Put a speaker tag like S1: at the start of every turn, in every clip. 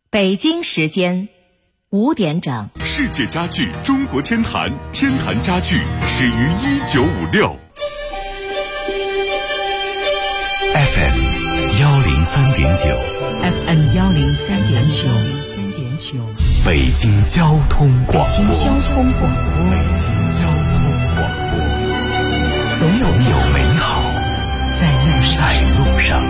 S1: 北京时间5点整。
S2: 世界家具中国天坛，天坛家具始于1956。FM 103.9
S3: FM 103.9，
S2: 北京交通广播。
S3: 北京交通广播，
S2: 总有美好在路上。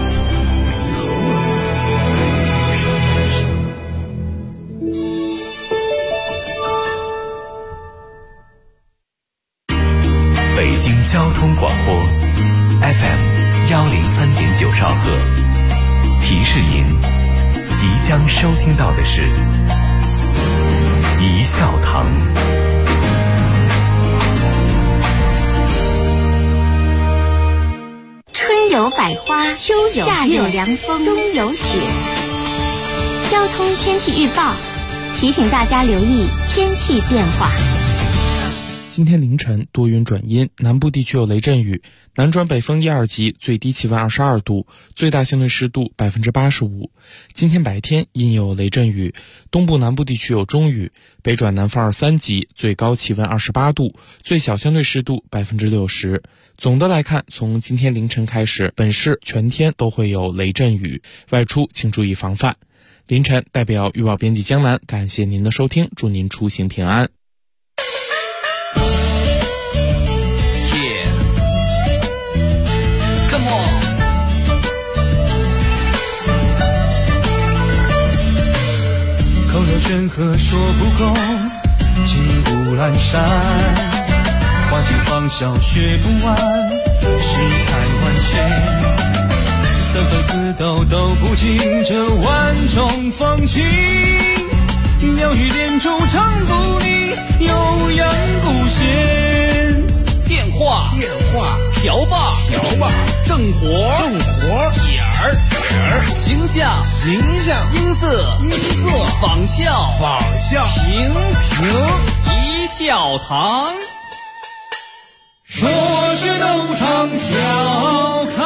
S2: 北京交通广播 FM 103.9兆赫，提示您即将收听到的是一笑堂。
S4: 春有百花，秋有夏有凉风，冬有雪。交通天气预报提醒大家留意天气变化。
S5: 今天凌晨多云转阴，南部地区有雷阵雨，南转北风1、2级，最低气温22度，最大相对湿度85%。今天白天阴有雷阵雨，东部南部地区有中雨，北转南风2、3级，最高气温28度，最小相对湿度60%。总的来看，从今天凌晨开始，本市全天都会有雷阵雨，外出请注意防范。凌晨代表预报编辑江南，感谢您的收听，祝您出行平安。
S6: 口若悬河说不够，情不阑珊，花尽芳笑学不完，世态万千，三分四斗都不尽这万种风情，妙语连珠唱不腻，悠扬古弦。
S7: 电话瓢把正活点儿形象音色仿效平一笑堂，
S6: 说是斗场笑开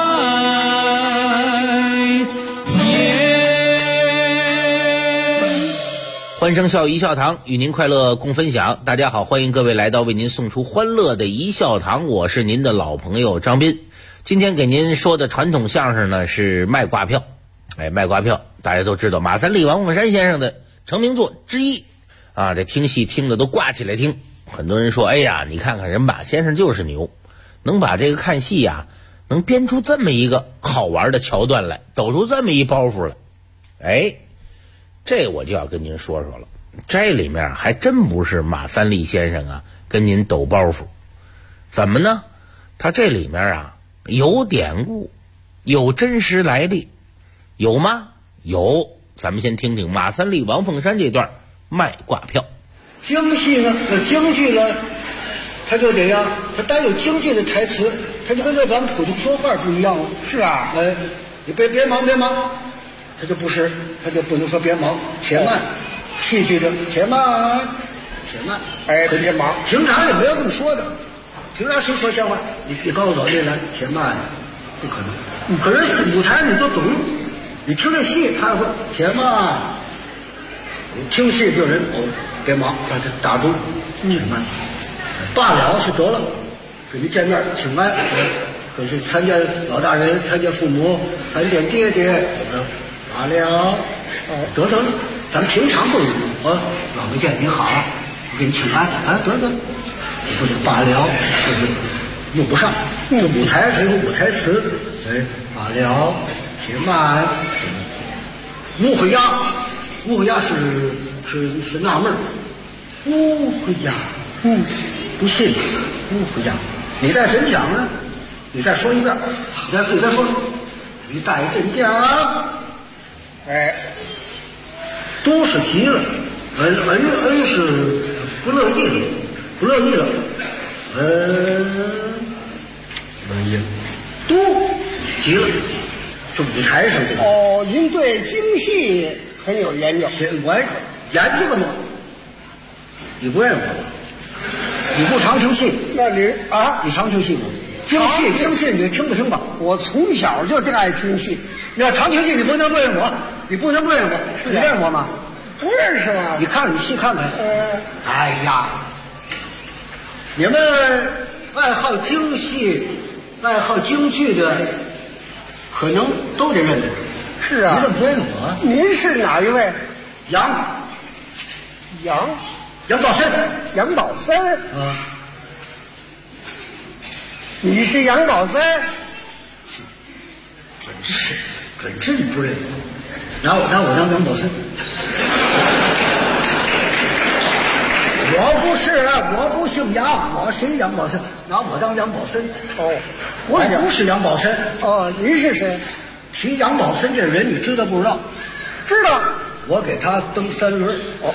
S6: 颜。
S8: 欢声笑语一笑堂，与您快乐共分享。大家好，欢迎各位来到为您送出欢乐的一笑堂，我是您的老朋友张斌。今天给您说的传统相声呢是卖挂票。卖挂票大家都知道，马三立、王凤山先生的成名作之一啊，这听戏听的都挂起来听。很多人说，哎呀，你看看人马先生就是牛，能把这个看戏呀，能编出这么一个好玩的桥段来，抖出这么一包袱来。这我就要跟您说说了，这里面还真不是马三立先生啊跟您抖包袱。怎么呢？他这里面啊有典故，有真实来历。有吗？有。咱们先听听马三立、王凤山这段卖挂票。
S9: 京戏呢，有京剧了，他就得呀，他带有京剧的台词，他就跟咱们普通说话不一样。是啊，你别忙，他就不是，他就不能说别忙，且慢。戏剧的且慢，别忙。平常也没有这么说的，平常谁说闲话？你告诉我这来，且慢，不可能。可是舞台你都懂。你听这戏，他说且慢，你听戏这人别忙，把他打住，且慢，罢了是得了，跟你见面请安，可是参见老大人，参见父母，参见爹爹，罢了，得，咱们平常不如老没见您好，我给你请安，得，你不就罢了，就是用不上，这舞台才有舞台词，罢了。且慢，误会呀是纳闷儿，误会呀，不信，误会呀，你再真讲呢？你再说一遍，你再说，你再真讲，都是急了，恩是不乐意了，都急了。这舞台上的
S10: 您对京戏很有研究。
S9: 我研究过吗？你不认识我？你不常听戏？
S10: 那你
S9: 你常听戏吗？京戏你听不听吧？
S10: 我从小就爱听戏。
S9: 你要常听戏，你不能问我， 你不能不认我，你认我吗？
S10: 不认识吗？
S9: 你看，你细看看。哎呀，你们爱好京戏、爱好京剧的，可能都得认得。
S10: 是啊。
S9: 你怎么不认我？
S10: 您是哪一位？
S9: 杨宝森。
S10: 杨宝森。
S9: 啊。
S10: 你是杨宝森？
S9: 准是你不认我。拿我当杨宝森。我不姓杨，我是杨宝森，拿我当杨宝森。
S10: 哦，
S9: 我不是杨宝森。
S10: 哦，您是谁？
S9: 提杨宝森这人，你知道不知道？
S10: 知道。
S9: 我给他蹬3轮。哦，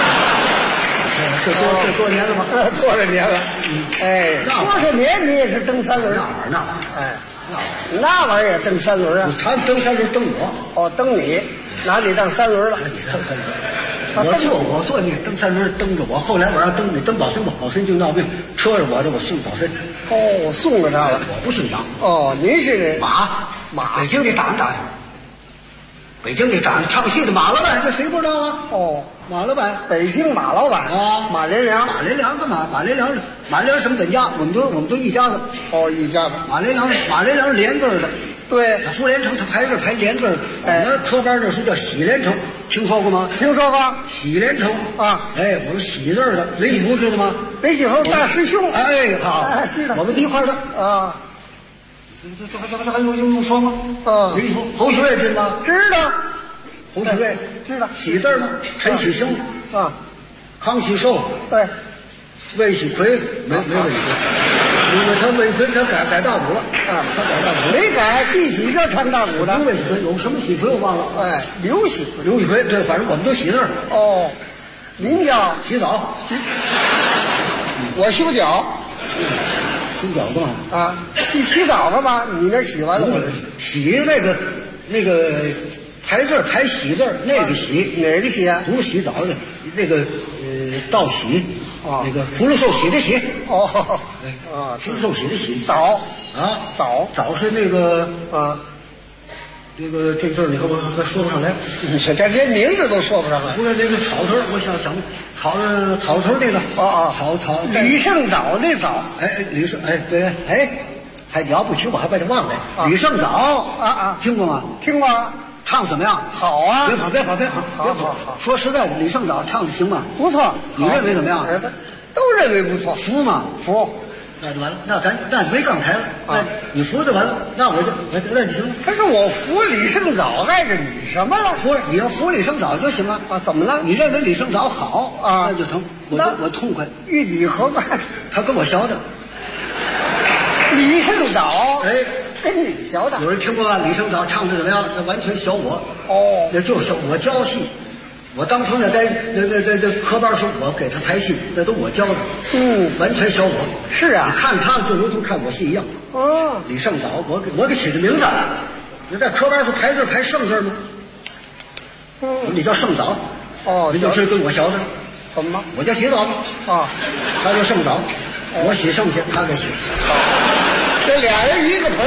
S9: 这多年了吗？
S10: 多少年了？哎，多少年你也是蹬3轮？
S9: 那玩意儿，
S10: 哎，那玩意儿也蹬3轮啊？
S9: 他蹬3轮蹬我。
S10: 哦，蹬你，拿你当3轮了。
S9: 拿你当3轮。我坐那蹬3轮蹬着我，后来我让蹬你蹬宝森，宝森就闹病，车着我的我送宝森。
S10: 哦，送了他了。
S9: 我不姓杨。
S10: 哦，您是
S9: 马，北京的打呀，北京的唱戏的马老板，这谁不知道啊？
S10: 哦，
S9: 马老板，
S10: 北京马老板
S9: 啊，
S10: 马连良。
S9: 马连良干嘛？马连良什么本家？我们都一家子。
S10: 哦，一家子。
S9: 马连良是连字的。
S10: 对，
S9: 傅连成他排字排连字的。我们科班那时候叫喜连成，听说过吗？
S10: 听说过。
S9: 喜连成
S10: 啊，
S9: 哎，我们喜字的。雷启福知道吗？
S10: 雷启福大师兄。
S9: 哎，好，
S10: 知道。
S9: 我们一块的
S10: 啊。
S9: 这还用说吗？
S10: 啊，
S9: 雷启福，侯喜瑞知道吗？
S10: 知道。
S9: 侯喜瑞
S10: 知道。
S9: 喜字吗？陈喜生
S10: 啊，
S9: 康喜寿
S10: 对，
S9: 魏喜奎没魏喜奎。因为他魏奎他改大鼓了啊，他改大鼓
S10: 没改，第几个唱大鼓的？
S9: 魏喜奎有什么喜奎我忘了。
S10: 哎，刘喜
S9: 奎，对，反正我们都喜字。
S10: 哦，您叫
S9: 洗澡，
S10: 我修脚。
S9: 洗脚干嘛？
S10: 啊，你洗澡干嘛？你那洗完了我
S9: 洗那个排字排喜字那个洗
S10: 哪个洗啊？
S9: 不是洗澡的，那个道喜。
S10: 啊，
S9: 那个福禄寿喜的喜。
S10: 哦，
S9: 啊，福禄寿喜的喜。
S10: 早
S9: 啊，
S10: 早
S9: 是那个
S10: 啊，
S9: 这字你还说不上来。
S10: 你说这连名字都说不上来。
S9: 不是那个草头，我想草头那个。草。
S10: 李胜藻那藻。
S9: 哎，李胜，哎对，哎，还你要不听我还把它忘了。李胜藻
S10: 啊，
S9: 听过吗？
S10: 听过。
S9: 唱怎么样？
S10: 好啊！
S9: 别跑！好。说实在的，李胜藻唱的行吗？
S10: 不错。
S9: 你认为怎么样？
S10: 都认为不错。
S9: 服吗？
S10: 服。
S9: 那就完了。那没杠台了。那你服就完了。那我你行。
S10: 可是我服李胜藻碍着你什么了？
S9: 不是，你要服李胜藻就行了
S10: 啊？怎么了？
S9: 你认为李胜藻好啊？那就成。我痛快。
S10: 与你何干？
S9: 他跟我学的。
S10: 李胜藻。
S9: 哎。
S10: 跟你学的，
S9: 有人听过吧？李胜藻唱的怎么样？那完全学我。
S10: 哦，
S9: 那就是我教戏。我当初呢，在科班时候，我给他排戏，那都我教的。完全学我。
S10: 是啊，
S9: 你看他就如同看我戏一样。
S10: 哦，
S9: 李胜藻，我给起的名字。你在科班时候排字排胜字吗？你叫胜藻。
S10: 哦，
S9: 你就是跟我学的。
S10: 怎么？
S9: 我叫洗澡。
S10: 啊，
S9: 他叫胜藻，我洗剩下，他给洗。
S10: 这俩人一个盆。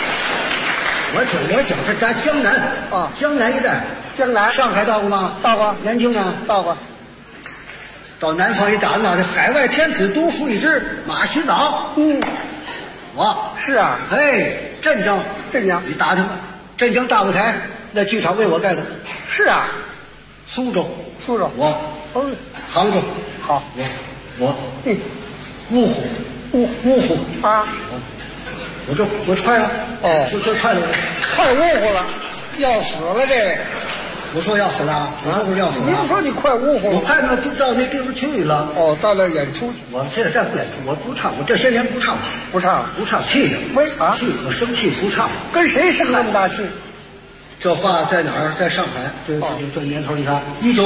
S9: 我讲是咱江南
S10: 啊，
S9: 江南一带。
S10: 江南，
S9: 上海到过吗？
S10: 到过。
S9: 南京呢？
S10: 到过。
S9: 到南方一打那这海外天子独树一帜，马洗澡。我
S10: 是啊。
S9: 哎，镇江，你打听吧，镇江大舞台那剧场为我盖的。
S10: 是啊。
S9: 苏州，我杭州，
S10: 好，
S9: 我芜湖
S10: 啊。
S9: 我快了。
S10: 哦，
S9: 这快了，
S10: 快芜湖了，要死了这位。
S9: 我说要死了，我说不是要死了。
S10: 您说你快芜湖了，
S9: 我快到那地方去了。
S10: 哦，到那演出去。
S9: 我现在不演出，我不唱，我这些年不唱，气的。
S10: 为啥？
S9: 气和生气不唱。
S10: 跟谁生那么大气？
S9: 这话在哪儿？在上海。这年头，你看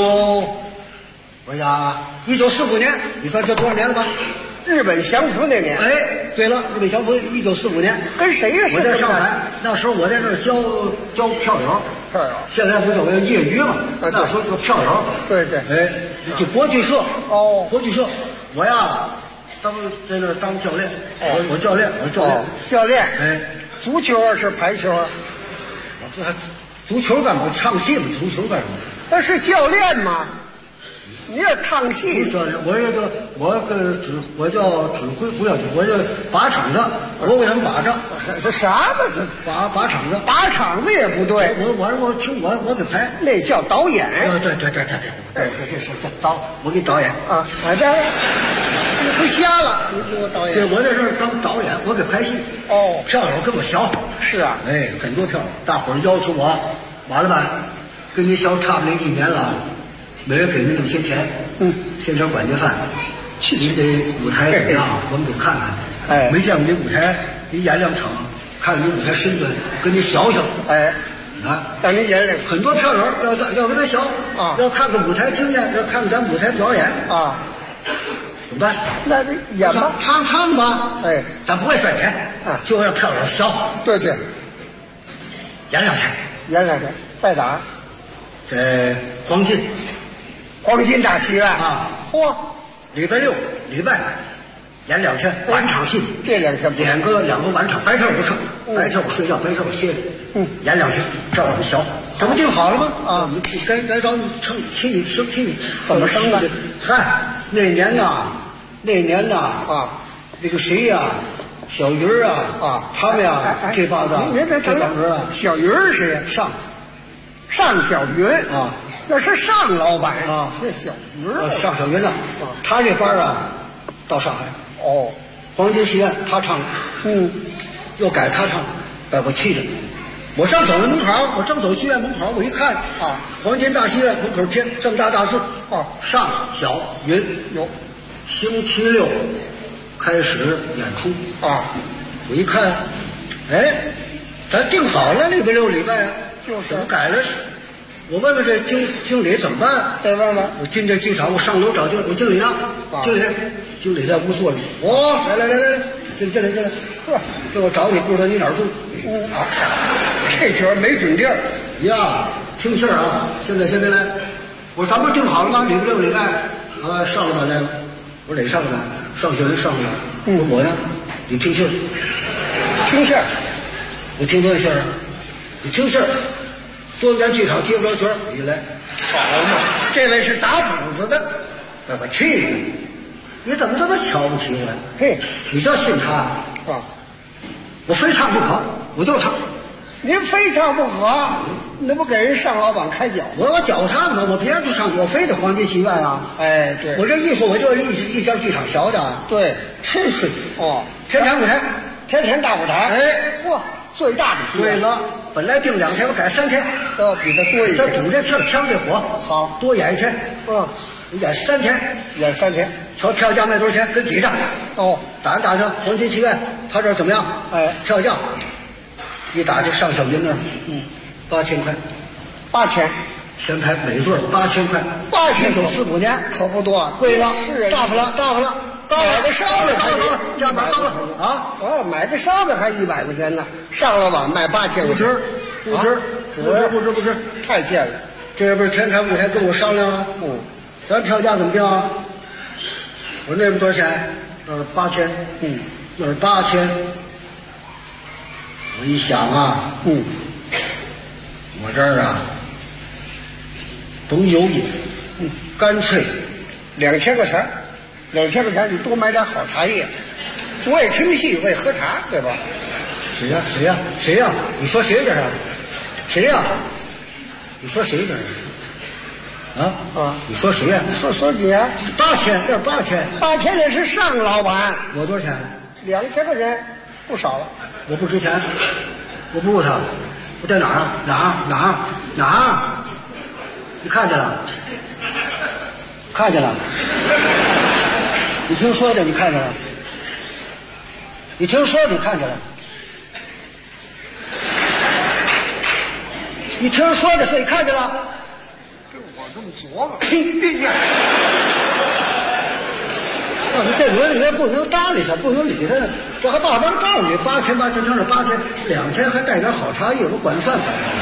S9: 1945年，你算这多少年了吧？
S10: 日本降服那年。
S9: 哎，对了，日本降服1945年。
S10: 跟谁呀？
S9: 我在上海，那时候我在那儿教票友。现在不是有业余嘛？那时候叫票友。
S10: 对。
S9: 哎，就国剧社。
S10: 哦，
S9: 国剧社，我呀，在那儿当教练。我教练。
S10: 教练。
S9: 哎，
S10: 足球是排球啊？
S9: 足球干嘛？唱戏嘛，足球干什么？
S10: 那是教练吗？你要唱戏，
S9: 教练，我叫指挥，不叫指挥，我叫把场子，我给他们把着。
S10: 这啥嘛？这
S9: 把场子，
S10: 把场子也不对。
S9: 我给排，
S10: 那叫导演。
S9: 对，这是导，我给导演
S10: 啊。你不瞎了？你给我导演。
S9: 对，我在这儿当导演，我给拍戏。
S10: 哦，
S9: 票友跟我学。
S10: 是啊，
S9: 哎，很多票友，大伙儿要求我，完了吧，跟你学差不多1年了。每人给你那么些钱，添点管家饭，你得舞台怎么样，我们得看看。
S10: 哎，
S9: 没见过你舞台，你演2场，看看你舞台身段，跟你学学。
S10: 哎，
S9: 啊，
S10: 让你演
S9: 很多票友要跟他学
S10: 啊，
S9: 要看看舞台经验，要看看咱舞台表演
S10: 啊，
S9: 怎么办？
S10: 那得演吧，
S9: 唱吧。
S10: 哎，
S9: 咱不会赚钱
S10: 啊，
S9: 就让票友学。
S10: 对，
S9: 演2天，
S10: 在哪儿？
S9: 在黄金大戏院
S10: 啊！嚯，
S9: 礼拜6、礼拜演2天晚场戏，
S10: 这2天
S9: 演个2个晚场，白天我不唱，白天我睡觉，白天我歇着，演2天，这我们学，这不定好了吗？啊，该找你称气升气，
S10: 怎么升的？
S9: 嗨，那年呐，啊，那个谁呀，小鱼儿啊，他们呀，这帮子，这帮人啊，
S10: 小鱼儿谁呀？上小云
S9: 啊。
S10: 那是上老板
S9: 啊，
S10: 是小云
S9: 上小云呢。他这班啊，到上海。
S10: 哦，
S9: 黄金戏院他唱，又改他唱，把我气的。我正走门口，我正走剧院门口，我一看啊，黄金大戏院门口贴这么大字啊，上小云有，星期6开始演出啊。我一看，哎，咱定好了礼拜6、礼拜啊，
S10: 就是
S9: 怎么改了？我问问这经理怎么办？
S10: 得问问。
S9: 我进这剧场，我上楼找经理，我经理呢？经理在屋坐着。来，进来。呵，这我找你，不知道你哪儿住？
S10: 这角没准地儿
S9: 呀。听信儿啊！现在来。我说咱不是定好了吗？礼拜6、礼拜啊，上了吧来。我说哪上了吧？上学人上了。我呢？你听信儿。
S10: 听信儿。
S9: 我听多少信儿？你听信儿。多咱剧场接不着角儿，你来，
S10: 好嘛！这位是打补子的，
S9: 把我气的！你怎么这么瞧不起我呀？
S10: 嘿，
S9: 你叫信他
S10: 啊！
S9: 我非唱不可，我就唱。
S10: 您非唱不可，那不给人上老板开脚？
S9: 我脚唱嘛，我别处唱，我非得黄金戏院啊！
S10: 哎，对，
S9: 我这艺术我就是一家剧场学的。
S10: 对，
S9: 真是
S10: 哦，
S9: 天坛舞台，
S10: 天坛大舞台，
S9: 哎，
S10: 哇，最大的戏
S9: 对了，本来定2天，我改3天，
S10: 比他多一天。
S9: 他赌这枪这火，
S10: 好，
S9: 多演1天。演3天，
S10: 演3天。
S9: 瞧票价卖多少钱？跟比着。
S10: 哦，
S9: 打听黄金戏院，他这怎么样？
S10: 哎，
S9: 票价一打就上小云那儿，8000块
S10: ，8000，
S9: 前排每座8000块
S10: ，8000
S9: 走4、5年，
S10: 可不多，
S9: 贵了，
S10: 是啊，
S9: 大发了，
S10: 买个烧饼还
S9: 价码高了啊！
S10: 买个烧饼还100块钱呢，上了吧卖8000，
S9: 不值，
S10: 太贱了。
S9: 这不是天坛舞台跟我商量了，咱票价怎么定啊？我说那边多少钱？那是8000，那是8000。我一想啊，我这儿啊，甭犹豫，干脆
S10: 2000块钱，2000块钱你多买点好茶叶，我也听戏，我也喝茶，对吧？
S9: 谁呀？你说谁这是？谁呀？你说谁这是？你说谁呀？
S10: 说你啊
S9: ？8000，这是8000
S10: 也是上老板。
S9: 我多少钱
S10: ？2000块钱，不少了。
S9: 我不值钱，我不如他。我在哪儿啊？哪儿？你看见了？你听说的，你看见了？你听说你看见了？你听说的，所以看见了？
S10: 这我这么琢磨，
S9: 你这轮里面不能搭理他，不能理他，这还慢慢告诉你，8000，他是8000，2天还带点好茶叶，我管饭。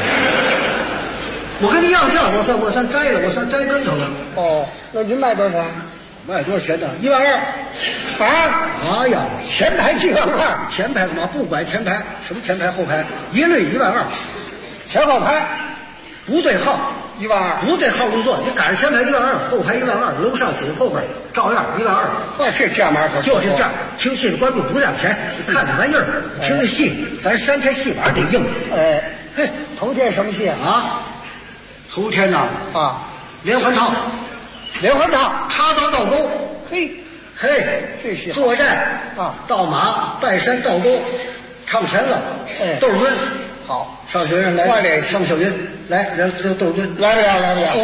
S9: 我跟你要价，我算摘了，我算摘跟头了。
S10: 哦，那您卖多少钱？
S9: 卖多少钱呢？12000。哎呀，前排12000，前排干嘛？不管前排什么前排后排，一律12000。
S10: 前后排
S9: 不对号
S10: 12000，
S9: 不对号入座，你赶上前排12000，后排12000，楼上紧后边照样12000。
S10: 嚯，这价码可
S9: 就是这样，听戏的观众不要钱，看这玩意儿，听这戏，咱3天戏板得硬。
S10: 嘿，头天什么戏
S9: 啊？头天呐连环套，插刀倒钩，
S10: 嘿，这戏
S9: 作战倒马拜山倒钩，唱全了。窦敦
S10: 好，
S9: 上学生来，
S10: 快点
S9: 上小云来，人窦敦
S10: 来不了。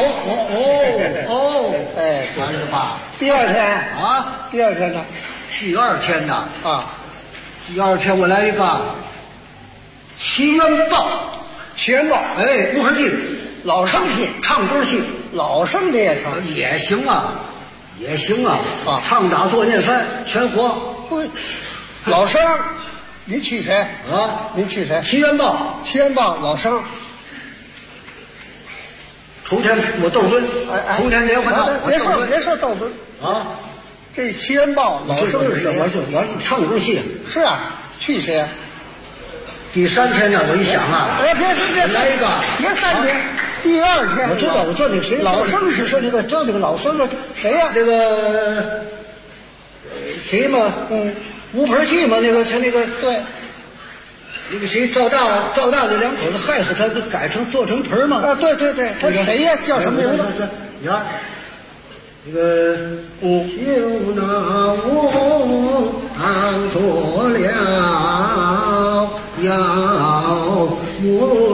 S9: 完了吧？
S10: 第二天呢？
S9: 第二天呢？第二天我来一个奇缘报，无痕戏，
S10: 老生戏，
S9: 唱歌戏，
S10: 老生的也成，
S9: 也行啊，唱打做念翻全活。
S10: 老生，您去谁？您去谁？
S9: 奇缘报，
S10: 老生。
S9: 头天我窦敦，头天连环套，
S10: 别说窦敦这奇缘报老生是谁？
S9: 我唱歌戏。
S10: 是啊，去谁？
S9: 第3天呢，我一想
S10: 别
S9: 来一个，
S10: 别3天，第2天。
S9: 我知道，我叫那个谁，
S10: 老生是说
S9: 那个叫那个老生的
S10: 谁呀？
S9: 这个谁嘛？无盆戏嘛？那个他那个
S10: 对，
S9: 那个谁赵大这两口子害死他，做成盆嘛？
S10: 对，他谁呀？叫什么名字？
S9: 你看那个就那我当做了要我。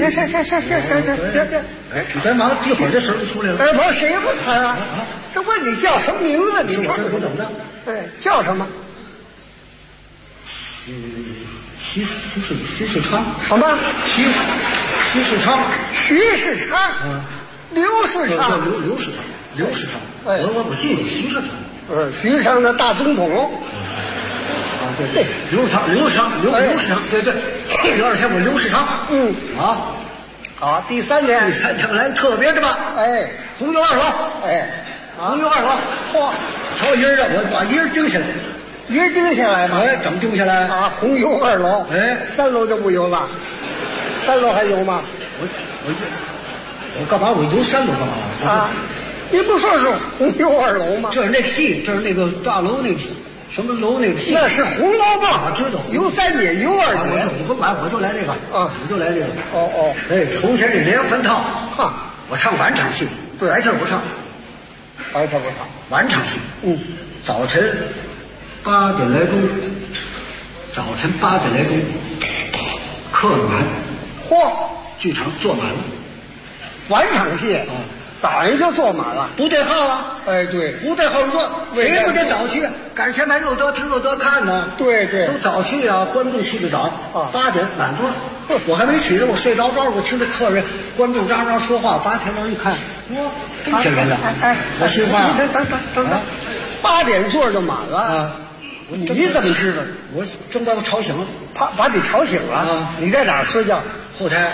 S10: 行，
S9: 你干嘛？一会儿这声就出来了。
S10: 不是谁不他啊？这问你叫什么名字？你说
S9: 我怎么的？
S10: 对，叫什么？
S9: 徐世昌。
S10: 什么？
S9: 徐世昌。
S10: 徐世昌。刘世昌。
S9: 刘世昌。我记得徐世昌。
S10: 徐世昌的大总统。
S9: 对，刘世昌，对。第2天我刘世昌。好，
S10: 第3天
S9: 我来特别的吧。红油2楼。红油2楼。嚯，瞧一人的，我把一人盯下来。
S10: 一人盯下来吗？
S9: 怎么盯下来？
S10: 红油2楼。3楼就不油了。3楼还油吗？
S9: 我干嘛？我游3楼干嘛？
S10: 你不说是红油2楼吗？
S9: 这是那戏，这是那个大楼那个什么楼那个戏。
S10: 那是红楼梦，
S9: 知道。
S10: 游3节，游2节。
S9: 你甭管，我就来这个。我就来这个。头天这连环套。我唱晚场戏，白天不唱。晚场戏。早晨8点来钟，客满。剧场坐满了。
S10: 晚场戏。早上就坐满了，
S9: 不对号啊！
S10: 对，
S9: 不对号入座，谁不得早去？赶上前排又得听又得看呢。
S10: 对，
S9: 都早去啊！观众去的早，8点满座。我还没起来，我睡着，我听着客人、观众喳喳说话。8点钟一看，哇，真吓人了！我心话。
S10: 等，8点座就满了你怎么知道？
S9: 我正把我吵醒了，
S10: 把你吵醒了。你在哪儿睡觉？
S9: 后台。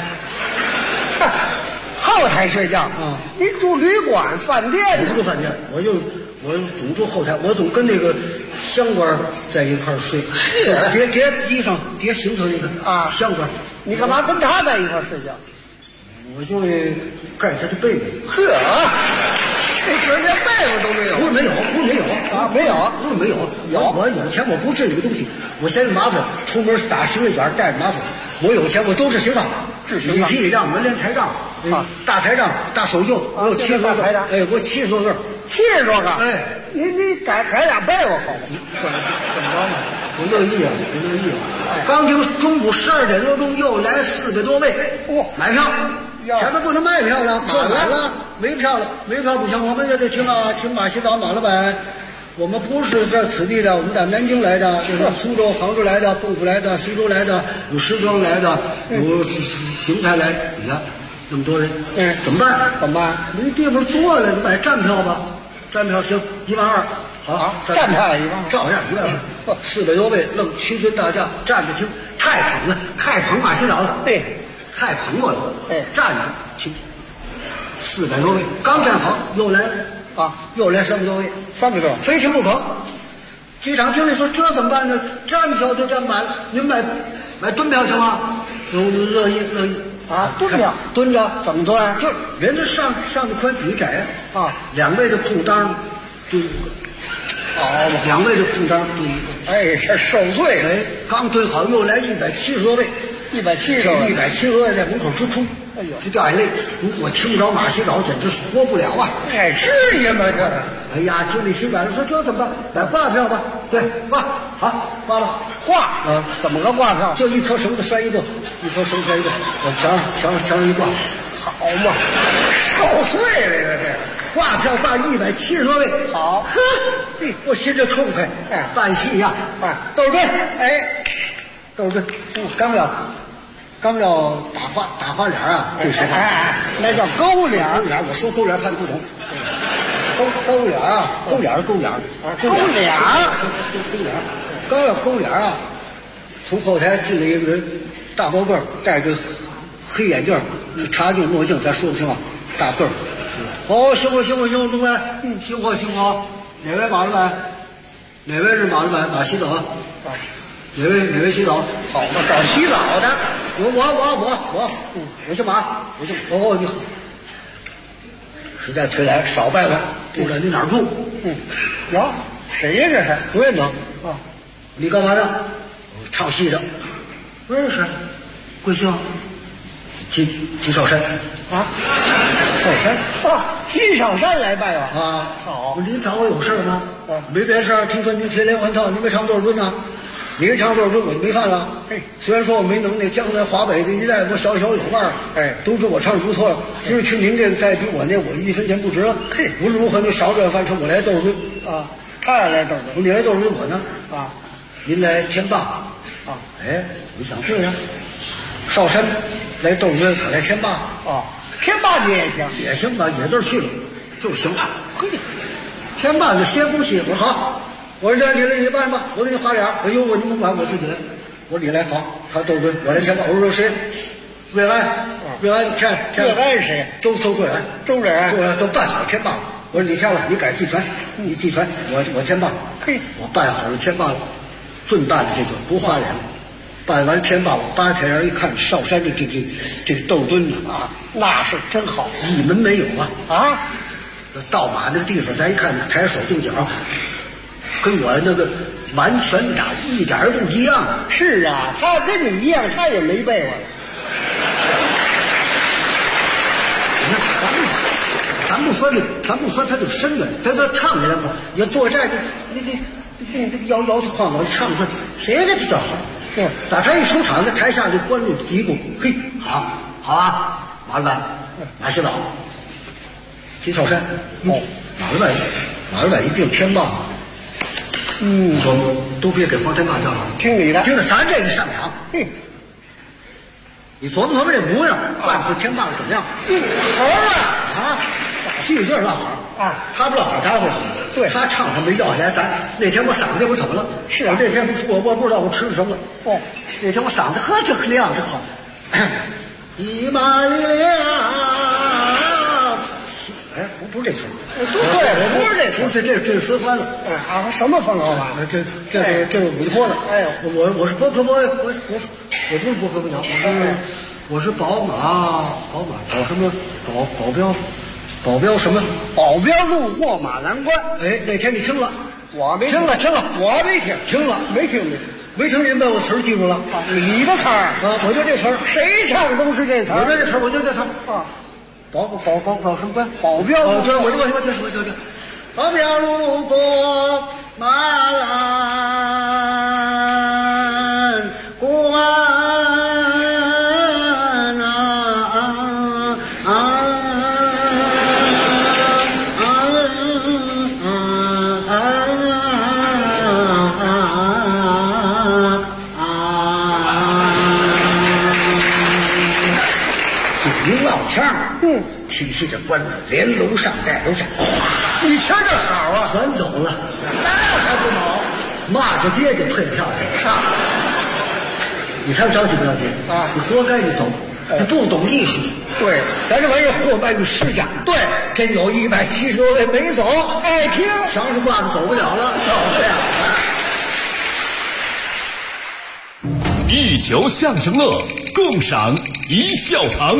S10: 后台睡觉你住旅馆、饭店？
S9: 我不住饭店，我总住后台，我总跟那个香官在一块儿睡，叠衣裳、叠行头那个香官。
S10: 你干嘛跟他在一块儿睡觉？
S9: 我就盖他的被子。
S10: 这时连被子都没有？
S9: 不是没有，
S10: 没有。
S9: 我有钱，我不治这个东西，我嫌麻烦，出门打行李卷带着麻烦。我有钱，我都是行当，礼皮让、门帘台账大台账、大手袖，我有70多个。我70多个
S10: ，70多个。你改俩被窝好吗？
S9: 怎么着呢？我乐意啊！刚听中午12点多钟又来400多位，买票。前面不能卖票了，坐满了，没票不行，我们也得听马洗澡马老板。我们不是在此地的，我们在南京来的，有苏州、杭州来的，蚌埠来的，徐州来的，有石庄来的，有邢台来。你看那么多人，怎么办？没地方坐了，你买站票吧。站票行，12000。好，
S10: 站票12000，
S9: 照样12000。400多位，愣屈尊大将，站着听，太捧马洗澡了。太捧我了。站着听。400多位，刚站好，又来300多位，300多，非听不可。剧场经理说：“这怎么办呢？站票都站满了，您买蹲票行吗？”乐意。
S10: 啊，蹲着，
S9: 蹲着，
S10: 怎么蹲？
S9: 就人家上的宽，底窄啊，2位的空当蹲一个，
S10: 好嘛
S9: ，2位的空当蹲一个。
S10: 哎，这受罪了。
S9: 哎，刚蹲好，又来170多位
S10: ，170
S9: 这170多位在门口直哭，
S10: 哎呦，
S9: 就掉眼泪。如果听不着马洗澡，简直是活不了啊！
S10: 哎，至于吗？这，
S9: 哎呀，经理心软了，说这怎么办？买挂票吧。对，挂，好，挂了。
S10: 挂怎么个挂票？
S9: 就一棵绳子拴一个，一棵绳子拴一个，往墙上一挂。
S10: 好嘛，受罪了这
S9: 挂票挂170多位，
S10: 好，
S9: 呵，我心里痛快。
S10: 哎，
S9: 办戏呀，
S10: 哎，
S9: 窦尔敦，
S10: 哎，
S9: 窦尔敦，刚要打花脸啊，这时候，
S10: 那叫勾脸，
S9: 我说勾脸怕你不懂，勾脸啊，勾脸，
S10: 勾脸，
S9: 刚要勾脸啊，从后台进来一个人，大高个儿，戴着黑眼镜，茶镜墨镜，咱说不清啊，大个儿。哦，行，中官，辛苦。哪位马老板？哪位是马老板？马洗澡啊？哪位洗澡？
S10: 好嘛，找洗澡的。
S9: 我姓马，哦，你好。实在忒来，少拜拜，不知道你哪儿住？
S10: 哟，谁呀这是？
S9: 不认得啊？你干嘛的？唱戏的。不认识。贵姓？金少山。
S10: 啊？少山啊？金少山来拜吧？
S9: 啊，
S10: 好。
S9: 您找我有事吗？没别事儿。听说您铁连环套，您没唱多少吨呢？你没唱多少吨，我就没看了。虽然说我没能耐，江南华北的一带我小有腕儿。都知道我唱的不错了。今儿听您这个再比我那，我1分钱不值了。无论如何，你少这饭吃，我来窦尔敦啊。
S10: 他也来窦尔敦，
S9: 你来窦尔敦，我呢？
S10: 啊，
S9: 您来天霸啊？哎，我想对呀。少山来窦尔敦，我来天霸
S10: 啊。天霸你也行，
S9: 也行吧，野字去了就行。嘿，天霸的歇工戏，我说好，我说这你办吧，我给你花脸，我有我你甭管，我自己来。我说你来好，他窦尔敦，我来天霸。我说谁？瑞安，瑞安
S10: 是谁？
S9: 周瑞安，
S10: 周瑞安
S9: 都办好天霸了。我说你下了，你改季传，你季传，我天霸。
S10: 嘿，
S9: 我办好了天霸了，准办的这个不花脸了。办完天霸，我扒开眼一看，少山这窦尔敦
S10: 啊，那是真好，
S9: 一门没有啊！
S10: 啊，
S9: 倒马那个地方，咱一看，抬手动脚，跟我那个完全一点不一样。
S10: 是啊，他跟你一样，他也没背过来。
S9: 咱不说他这个身段，咱唱起来吧，也坐这那个摇头晃脑唱出来，谁给他叫好？打他一出场，在台下就观众嘀咕：“嘿，好啊，马老板，马洗澡，金少山，马老板一定天霸。都别给黄天霸叫了，
S10: 听你的，
S9: 听着咱这个上场，你琢磨这模样，办出天霸怎么样？
S10: 好啊，
S9: 记着落好啊，他不落好，咱会好。对，他唱他没要下来，咱那天我嗓子不怎么了？是啊，那天我不知道我吃了什么了。哦，那天我嗓子这亮这好，一马力量。哎，不是这词，
S10: 对，不是这词，
S9: 这是分欢了。
S10: 啊，什么风格吧？
S9: 这是委托了。哎，我是波克波，我不是波克波桥，我是宝马保什么保镖什么？
S10: 保镖路过马栏关。
S9: 哎，那天你听了？
S10: 我没
S9: 听了，
S10: 我没听，
S9: 听了
S10: 没听。
S9: 您把我词儿记住了
S10: 啊？你的词儿
S9: 啊？我就这词儿，
S10: 谁唱都是这词儿。
S9: 我这词儿，我就这词儿啊。保什么关？
S10: 保镖。
S9: 对，我就。保镖路过马栏关。提起这关连楼上带楼下，
S10: 你瞧这好啊，
S9: 全走了，
S10: 那还不好？
S9: 骂着街就退票去
S10: 上，
S9: 你猜着急不着急
S10: 啊？
S9: 你活该你走，你不懂艺术。
S10: 对，
S9: 咱这玩意儿货卖于市价。
S10: 对，
S9: 真有170多位没走，
S10: 爱听，
S9: 墙上挂着走不了了，走不了了。
S3: 一球相声乐，共赏一笑堂。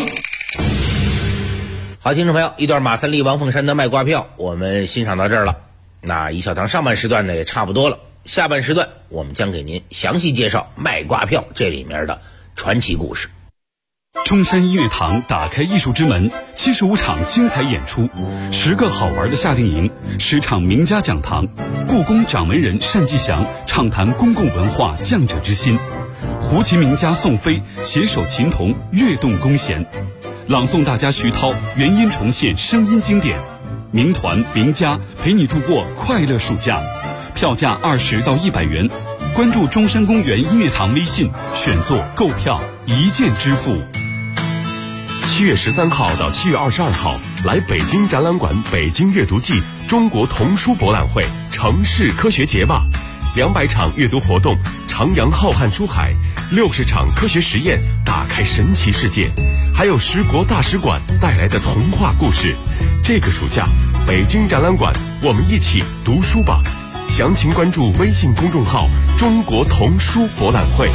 S8: 好，听众朋友，一段马三立、王凤山的卖挂票，我们欣赏到这儿了。那一笑堂上半时段呢也差不多了，下半时段我们将给您详细介绍卖挂票这里面的传奇故事。
S11: 中山音乐堂打开艺术之门，75场精彩演出，10个好玩的夏令营，10场名家讲堂，故宫掌门人单霁翔畅谈公共文化匠者之心，胡琴名家宋飞携手琴童跃动弓弦，朗诵大家徐涛原音重现声音经典，名团名家陪你度过快乐暑假，票价20到100元。关注中山公园音乐堂微信，选座购票一键支付。
S12: 7月13号到7月22号，来北京展览馆北京阅读季中国童书博览会城市科学节吧，200场阅读活动，徜徉浩瀚书海，60场科学实验，打开神奇世界，还有10国大使馆带来的童话故事。这个暑假，北京展览馆，我们一起读书吧。详情关注微信公众号中国童书博览会。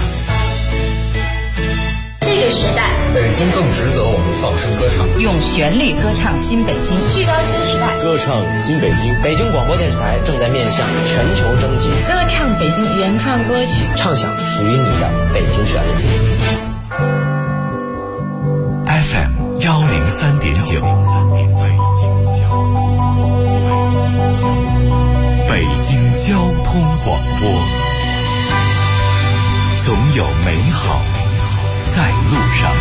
S13: 这个时代，
S14: 北京更值得我们放声歌唱，
S1: 用旋律歌唱新北京，
S13: 聚焦新时代，
S14: 歌唱新北京。北京广播电视台正在面向全球征集，
S13: 歌唱北京原创歌曲，
S14: 唱响属于你的北京旋律。
S2: FM 103.9，北京交通广播，总有美好在路上。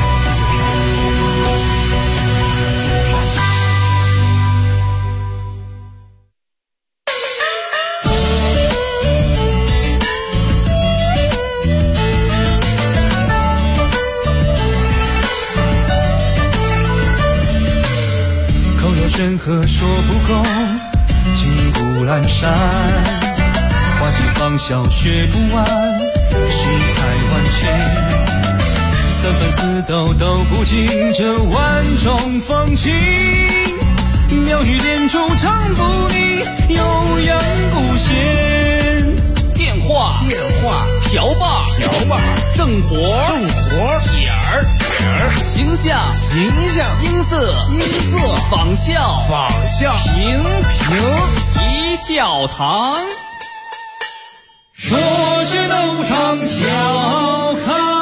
S6: 口有山河说不够，金谷阑珊，花季芳笑学不完，世态万千。三分四斗斗不尽这万种风情，妙语连珠唱不腻，悠扬不闲。
S7: 电话瓢把正活点儿形象音色仿效平一笑堂，
S6: 说学逗唱笑开。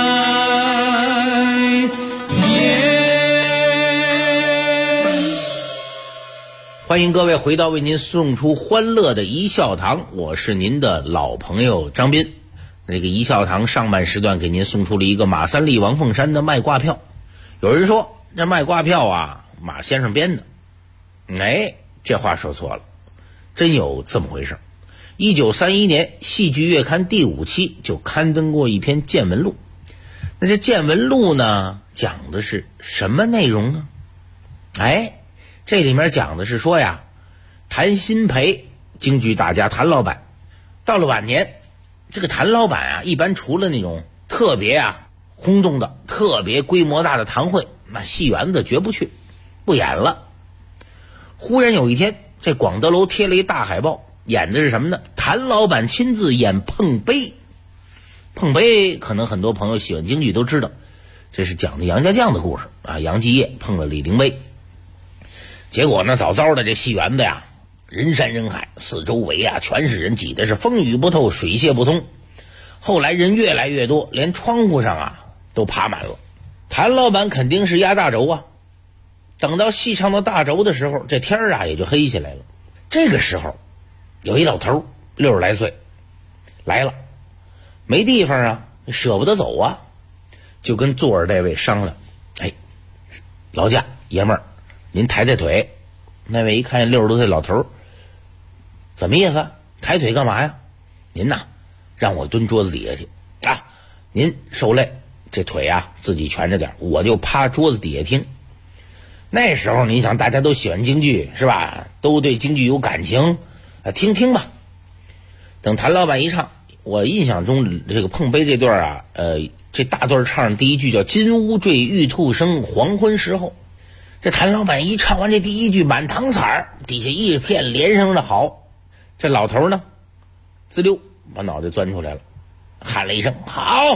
S8: 欢迎各位回到为您送出欢乐的一笑堂，我是您的老朋友张斌。那个一笑堂上半时段给您送出了一个马三立、王凤山的卖挂票。有人说这卖挂票啊，马先生编的。这话说错了，真有这么回事。1931年戏剧月刊第5期就刊登过一篇见闻录。那这见闻录呢，讲的是什么内容呢？这里面讲的是说呀，谭鑫培京剧大家谭老板到了晚年，这个谭老板啊，一般除了那种特别轰动的特别规模大的堂会，那戏园子绝不去，不演了。忽然有一天，这广德楼贴了一大海报，演的是什么呢？谭老板亲自演碰杯。碰杯可能很多朋友喜欢京剧都知道，这是讲的杨家将的故事啊，杨继业碰了李陵杯。结果呢，早早的这戏园子呀，人山人海，四周围全是人，挤的是风雨不透，水泄不通。后来人越来越多，连窗户上都爬满了。谭老板肯定是压大轴啊。等到戏唱到大轴的时候，这天也就黑下来了。这个时候，有一老头60来岁来了，没地方舍不得走就跟坐着这位商量，劳驾爷们儿，您抬抬腿。那位一看60多岁老头，怎么意思？抬腿干嘛呀？您让我蹲桌子底下去您受累，这腿自己蜷着点，我就趴桌子底下听。那时候你想，大家都喜欢京剧是吧？都对京剧有感情，听听吧。等谭老板一唱，我印象中这个碰杯这段这大段唱第一句叫金乌坠玉兔声，黄昏时候。这谭老板一唱完这第一句，满堂彩底下一片连声的好。这老头呢，滋溜把脑袋钻出来了，喊了一声好。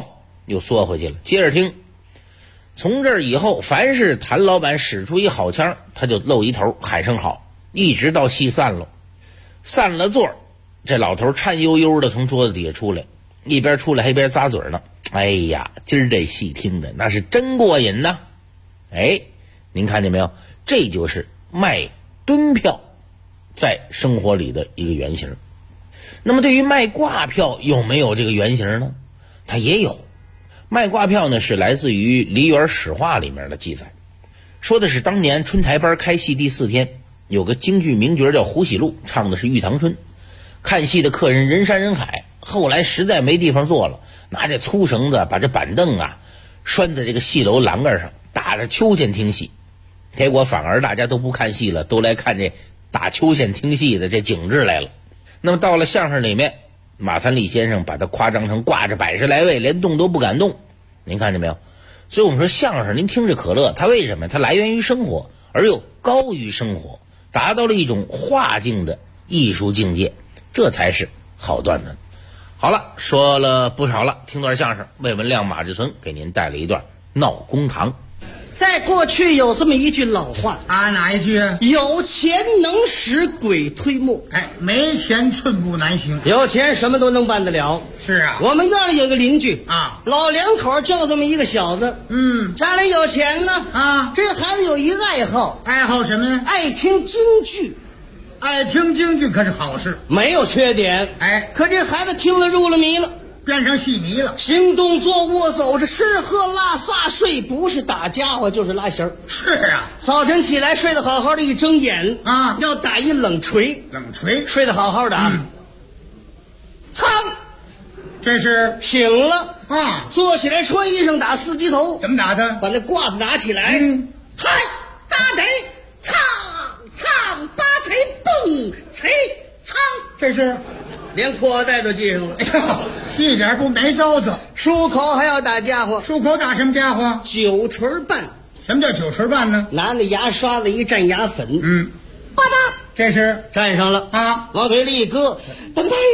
S8: 又缩回去了。接着听，从这儿以后，凡是谭老板使出一好腔，他就露一头喊声好，一直到戏散了。散了座，这老头颤悠悠的从桌子底下出来，一边出来还一边咂嘴呢。哎呀，今儿这戏听的那是真过瘾呐！哎，您看见没有？这就是卖吨票在生活里的一个原型。那么对于卖挂票有没有这个原型呢？它也有。卖挂票呢是来自于梨园史话里面的记载，说的是当年春台班开戏第4天，有个京剧名角叫胡喜路，唱的是《玉堂春》。看戏的客人人山人海，后来实在没地方坐了，拿着粗绳子把这板凳啊拴在这个戏楼栏杆上，打着秋千听戏。结果反而大家都不看戏了，都来看这打秋千听戏的这景致来了。那么到了相声里面，马三立先生把它夸张成挂着100来位，连动都不敢动。您看见没有？所以我们说相声您听着可乐，它为什么？它来源于生活，而又高于生活，达到了一种化境的艺术境界，这才是好段子。好了，说了不少了，听段相声，魏文亮、马志存给您带来一段闹公堂。
S15: 在过去有这么一句老话
S10: 啊，哪一句？
S15: 有钱能使鬼推磨。
S10: 哎，没钱寸步难行。
S15: 有钱什么都能办得了。
S10: 是啊，
S15: 我们院里有个邻居
S10: 啊，
S15: 老两口就这么一个小子，家里有钱呢
S10: 啊。
S15: 这孩子有一个爱好，
S10: 爱好什么呀？
S15: 爱听京剧。
S10: 爱听京剧可是好事，
S15: 没有缺点。
S10: 哎，
S15: 可这孩子听了入了迷了。
S10: 变成戏迷了，
S15: 行动坐卧走着吃喝拉撒睡，不是打家伙就是拉弦儿。
S10: 是啊，
S15: 早晨起来睡得好好的，一睁眼
S10: 啊，
S15: 要打一冷锤，睡得好好的啊，噌，
S10: 这是
S15: 醒了
S10: 啊，
S15: 坐起来穿衣裳打4级头。
S10: 怎么打的？
S15: 把那褂子拿起来，嗨，打得，苍苍八彩蹦彩苍，
S10: 这是。
S15: 连裤带都系上了，
S10: 一点不没招子。
S15: 漱口还要打家伙，
S10: 漱口打什么家伙？
S15: 九锤半。
S10: 什么叫九锤半呢？
S15: 拿那牙刷子一蘸牙粉，吧嗒，
S10: 这是
S15: 蘸上了
S10: 啊，
S15: 往嘴里一搁，噔噔噔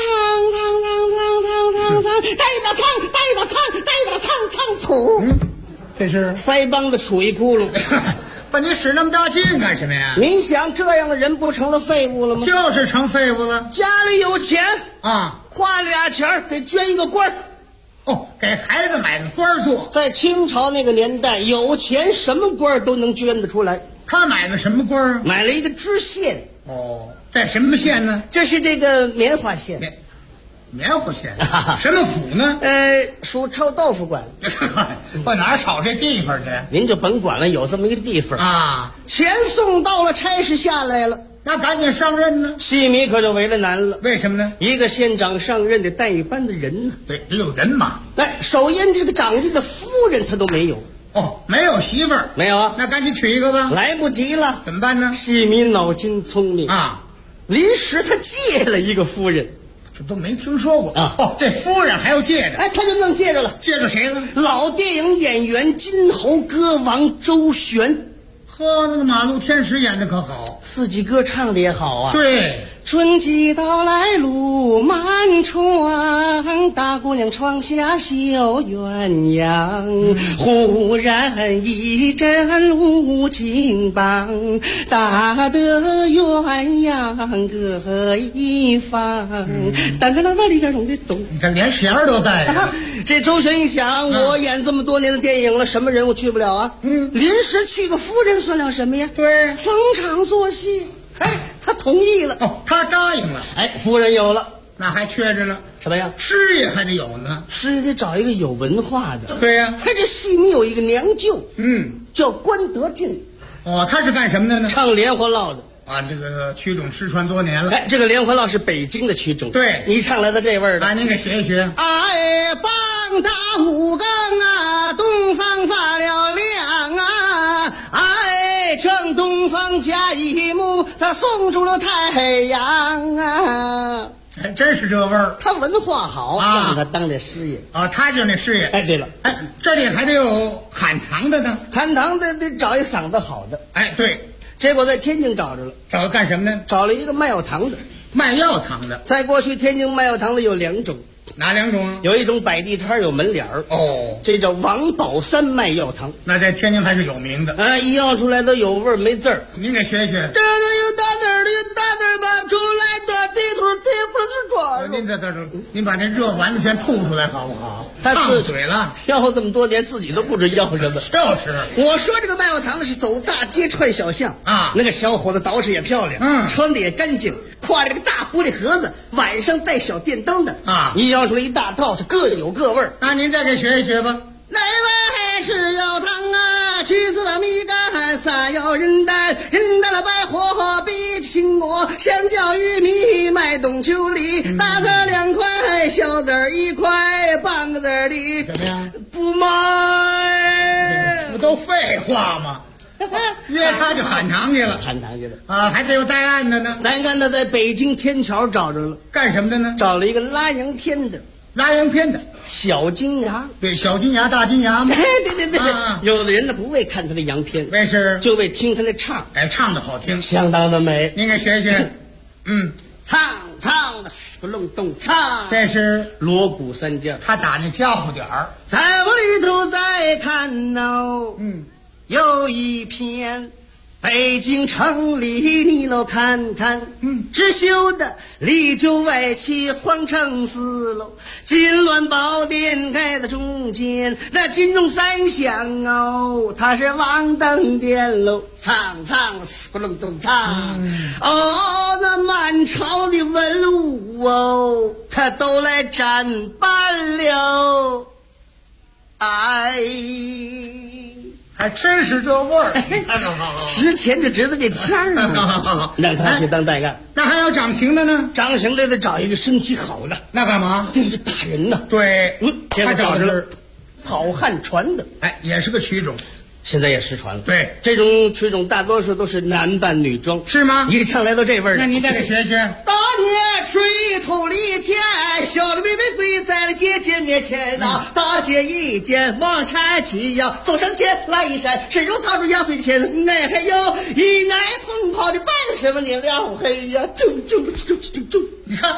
S15: 苍，带到苍吐，
S10: 这是
S15: 腮帮子杵一窟窿。
S10: 把你使那么大劲干什么呀？
S15: 您想这样的人不成了废物了吗？
S10: 就是成废物了。
S15: 家里有钱
S10: 啊，
S15: 花俩钱给捐一个官儿。
S10: 哦，给孩子买个官儿做。
S15: 在清朝那个年代，有钱什么官儿都能捐得出来。
S10: 他买个什么官儿？
S15: 买了一个知县。
S10: 哦，在什么县呢？
S15: 这是这个棉花县。
S10: 棉花县什么府呢？
S15: 属臭豆腐管。
S10: 到哪儿炒这地方去？
S15: 您就甭管了，有这么一个地方
S10: 啊。
S15: 钱送到了，差事下来了，
S10: 那赶紧上任呢。
S15: 戏迷可就为了难了。
S10: 为什么呢？
S15: 一个县长上任得带一班的人呢。
S10: 对，得有人马。
S15: 首先这个长家的夫人他都没有。
S10: 哦，没有媳妇儿？
S15: 没有啊。
S10: 那赶紧娶一个吧。
S15: 来不及了，
S10: 怎么办呢？
S15: 戏迷脑筋聪明
S10: 啊，
S15: 临时他借了一个夫人。
S10: 这都没听说过
S15: 啊！
S10: 哦，这夫人还要借着，
S15: 他就弄借着了。
S10: 借着谁了？
S15: 老电影演员金猴歌王周璇。
S10: 呵，那个马路天使演的可好
S15: ，4季歌唱的也好啊。
S10: 对，
S15: 春季到来路漫长，大姑娘窗下绣鸳鸯。忽然一阵无情棒，打得鸳鸯各一方。当当当当里边咚的咚，
S10: 你看连弦儿都带着。
S15: 这周璇一想，我演这么多年的电影了，什么人物去不了啊？临时去个夫人算了什么呀？
S10: 对，
S15: 逢场作戏。他同意了。
S10: 哦，他答应了。
S15: 夫人有了，
S10: 那还缺着呢。
S15: 什么呀？
S10: 师爷还得有呢。
S15: 师爷得找一个有文化的。
S10: 对呀，
S15: 他这戏里有一个娘舅，叫关德俊。
S10: 哦，他是干什么的呢？
S15: 唱连环烙的。
S10: 啊，这个曲种失传多年了。
S15: 这个连环烙是北京的曲种。
S10: 对，
S15: 你唱来的这味儿的。
S10: 您给学一学。
S15: 棒打5更啊，东方发了亮啊，正东方加一幕，他送出了太阳啊。
S10: 真是这味儿。
S15: 他文化好，让他当这师爷
S10: 啊，他就是那师爷。
S15: 对了，
S10: 这里还得有喊堂的呢。
S15: 喊堂的得找一嗓子好的。
S10: 对。
S15: 结果在天津找着了。
S10: 找干什么呢？
S15: 找了一个卖药堂的。
S10: 卖药堂的。
S15: 在过去天津卖药堂的有2种，
S10: 哪2种啊？
S15: 有一种摆地摊有门脸儿，
S10: 哦，
S15: 这叫王宝山卖药糖。
S10: 那在天津还是有名的。
S15: 一药出来都有味儿没字儿。
S10: 您给学学。
S15: 这都有大字儿的，有大字儿吧，出来的地图地不是装。
S10: 您把那热丸子先吐出来好不好？
S15: 烫
S10: 嘴了，
S15: 要这么多年自己都不知要什么。
S10: 就是，
S15: 我说这个卖药糖的是走大街串小巷
S10: 啊，
S15: 那个小伙子捯饬也漂亮，穿的也干净，挎着个大玻璃盒子，晚上带小电灯的
S10: 啊，
S15: 一要出来一大套，是各有各味儿。
S10: 那您再给学一学吧。
S15: 哪位是药糖啊？橘子的米干，撒药人丹，人丹了白货，比青果，香蕉玉米卖冬秋梨，大字2块，小字1块，半个字的
S10: 怎么样？
S15: 不卖，
S10: 不都废话吗？约他就喊堂去了，
S15: 喊堂去了
S10: 啊！还得有带案的呢。
S15: 带案的在北京天桥找着了，
S10: 干什么的呢？
S15: 找了一个拉洋片的。
S10: 拉洋片的
S15: 小金牙，
S10: 对，小金牙大金牙嘛。
S15: 对，有的人呢不为看他的洋片，
S10: 为是
S15: 就为听他的唱，
S10: 唱的好听，
S15: 相当的美。
S10: 您给学学。
S15: 唱死不隆咚唱，
S10: 这是
S15: 锣鼓3件，
S10: 他打那家伙点儿。
S15: 在我里头再看哦，有一片北京城里你都看看，只修的里9外7皇城4楼，金銮宝殿盖在中间，那金钟3响哦，它是王登殿喽，唱死不隆咚唱。哦，那满朝的文武哦，他都来站班了，哎。
S10: 还真是这味儿，
S15: 值钱就值在这签儿上，让他去当代干。
S10: 那还有掌刑的呢？
S15: 掌刑的得找一个身体好的，
S10: 那干嘛？
S15: 这是打人呢。
S10: 对，
S15: 结果找着了跑汉传的，
S10: 也是个曲种，
S15: 现在也失传了。
S10: 对，
S15: 这种曲种大多数都是男扮女装，
S10: 是吗？
S15: 一唱来都这味儿。
S10: 那您再给学学。
S15: 大年吹头里天，小的妹妹跪在了姐姐面前呐，大姐一见忙搀起腰，走上前来一闪，伸手掏出压岁钱，那还有一奶同袍的办什么你了？嘿呀，就，
S10: 你看。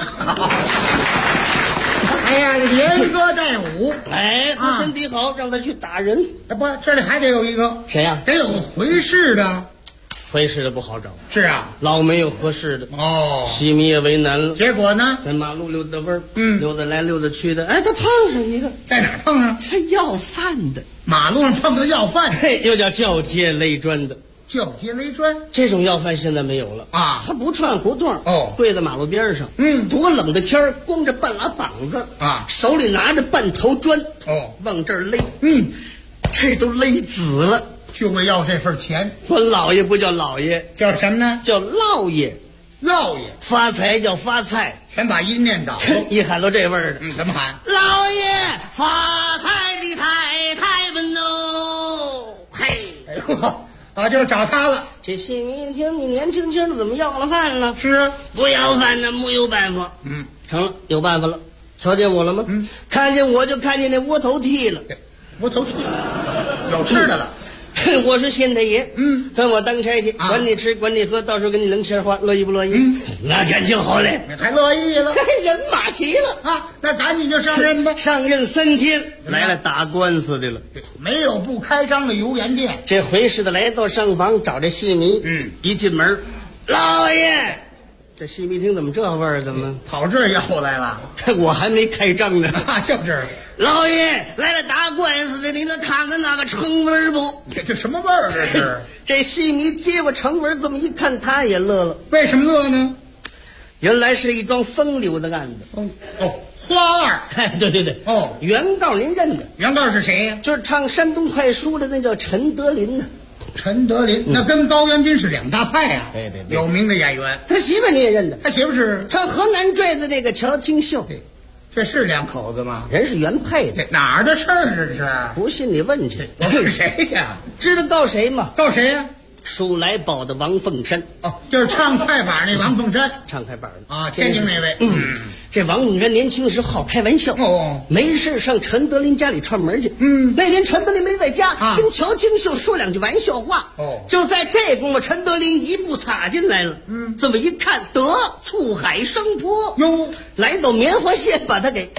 S10: 哎呀，连歌带舞，
S15: 他身体好，让他去打人。
S10: 不，这里还得有一个
S15: 谁呀？
S10: 得有个回事的。
S15: 回事的不好找，
S10: 是啊，
S15: 老没有合适的
S10: 哦，
S15: 西米也为难了。
S10: 结果呢，
S15: 在马路溜达味儿，溜达来溜达去的，他碰上一个，
S10: 在哪儿碰上？
S15: 他要饭的，
S10: 马路上碰到要饭的，
S15: 又叫叫街勒砖的。
S10: 叫街勒砖，
S15: 这种要饭现在没有了
S10: 啊！
S15: 他不串胡同
S10: 哦，
S15: 跪在马路边上，多冷的天儿，光着半拉膀子
S10: 啊，
S15: 手里拿着半头砖
S10: 哦，
S15: 往这儿勒，这都勒紫了，
S10: 就为要这份钱。
S15: 我老爷不叫老爷，
S10: 叫什么呢？
S15: 叫烙爷，
S10: 烙爷。
S15: 发财叫发菜，
S10: 全把音念倒，
S15: 一喊到这味儿的，
S10: 怎么喊？
S15: 老爷发财的太们哦，嘿，
S10: 就是找他了。
S15: 这戏迷一听，你年轻轻的怎么要了饭了？
S10: 是
S15: 不要饭呢，没有办法。成了，有办法了。瞧见我了吗？看见我就看见那窝头屉了。
S10: 窝头屉有吃的了。
S15: 我是县太爷，跟我当差去，管你吃，管你喝，到时候给你扔钱花，乐意不乐意？那感情好嘞，
S10: 还乐意了，
S15: 人马齐了
S10: 啊！那赶紧就上任吧。
S15: 上任3天，来了打官司的了。
S10: 没有不开张的油盐店。
S15: 这回是的，来到上房找这戏迷，一进门，老爷，这戏迷厅怎么这味儿？怎么
S10: 跑这儿要来了？
S15: 我还没开张呢，
S10: 就是。
S15: 老爷来了打官司的，你能看看那个成文不？
S10: 这什么味儿？这是
S15: 这戏迷接过成文，这么一看，他也乐了。
S10: 为什么乐呢？
S15: 原来是一桩风流的案子。
S10: 花案。
S15: 对。原告您认得？
S10: 原告是谁呀？
S15: 就是唱山东快书的那叫陈德林呢。
S10: 陈德林，那跟高元军是两大派啊。
S15: 对，
S10: 有名的演员。
S15: 他媳妇你也认得？
S10: 他媳妇是
S15: 唱河南坠子那个乔清秀。
S10: 这是两口子吗？
S15: 人是原配的。
S10: 哪儿的事儿这是？
S15: 不信你问去。
S10: 我问谁去？
S15: 知道告谁吗？
S10: 告谁呀？
S15: 数来宝的王凤山。
S10: 就是唱快板那王凤山。
S15: 唱快板的
S10: 啊，天津那位。
S15: 这王凤山年轻的时候好开玩笑，没事上陈德林家里串门去。那天陈德林没在家，跟乔清秀说两句玩笑话。就在这功夫，陈德林一步插进来了。这么一看，得醋海生泼哟，来到棉花线把他给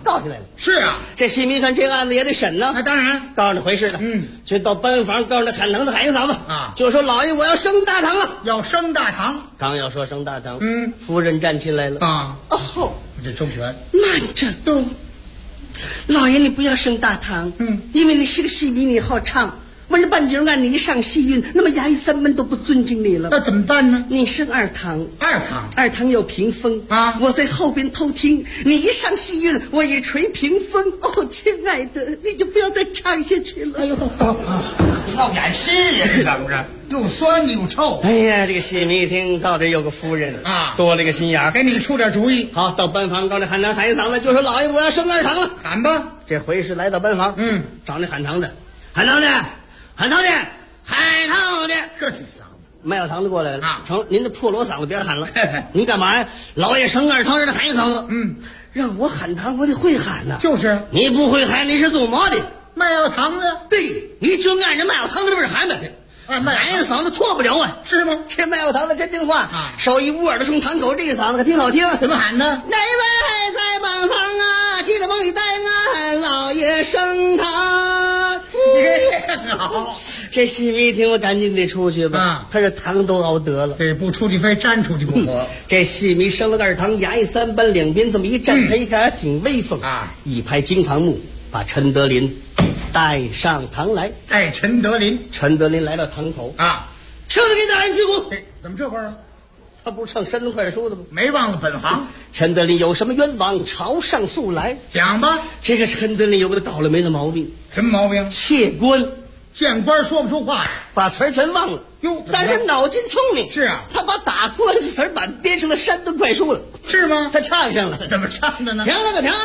S15: 告起来了。
S10: 是啊，
S15: 这新民看这个案子也得审呢。
S10: 那当然，
S15: 告诉那回事的。就到班房告诉那喊堂子喊一嗓子
S10: 啊，
S15: 就说老爷我要升大堂了，
S10: 要升大堂。
S15: 刚要说升大堂，夫人站起来了
S10: 啊。
S15: 哦，
S10: 这周全，
S15: 慢着动，老爷你不要升大堂，因为你是个戏迷，你好唱。问这半截按你一上戏韵，那么衙役三门都不尊敬你了。
S10: 那怎么办呢？
S15: 你升二堂，
S10: 二
S15: 堂有屏风啊，我在后边偷听，你一上戏韵，我一吹屏风。哦，亲爱的，你就不要再唱下去了。哎呦，
S10: 要演戏呀，是怎么着？又酸又臭。
S15: 哎呀，这个戏迷一听到这有个夫人啊，多了个心眼儿，
S10: 给你出点主意。
S15: 好，到班房高这喊堂喊一嗓子，就说老爷我要升二堂了，
S10: 喊吧。
S15: 这回是来到班房，找那喊堂的，喊堂的。喊堂的，喊堂的，
S10: 客气嗓子。
S15: 卖药堂的过来了啊！成，您的破锣嗓子别喊了，您干嘛呀？老爷升二堂让他喊一嗓子，让我喊堂我得会喊呐。
S10: 就是，
S15: 你不会喊，你是做嘛的？
S10: 卖药堂的。
S15: 对，你就按着卖药堂的味儿喊呗。喊一嗓子错不了啊，
S10: 是吗？
S15: 这卖药堂的真听话啊！手一捂耳朵冲堂口，这一嗓子可挺好听。
S10: 怎么喊呢？
S15: 哪位在班房啊？记得往里带俺老爷升堂。
S10: 好，
S15: 这戏迷一听，我赶紧得出去吧。他这堂都熬得了，
S10: 对，不出去非粘出去不可。
S15: 这戏迷升了二堂，衙役三班，两边这么一站，他一看还挺威风啊！一拍惊堂木，把陈德林带上堂来。
S10: 带陈德林
S15: 来到堂口
S10: 啊，
S15: 圣旨给大人鞠躬。
S10: 怎么这会儿啊？
S15: 他不是唱山东快书的吗？
S10: 没忘了本行。
S15: 陈德林有什么冤枉，朝上诉来。
S10: 讲吧。
S15: 这个陈德林有个倒了霉的毛病。
S10: 什么毛病？
S15: 怯官。
S10: 见官说不出话，
S15: 把词儿全忘了。
S10: 哟，
S15: 但是脑筋聪明。
S10: 是啊，
S15: 他把打官司词儿板编成了山东快书了。
S10: 是吗？
S15: 他唱上了。
S10: 怎么唱的呢？
S15: 讲了个讲，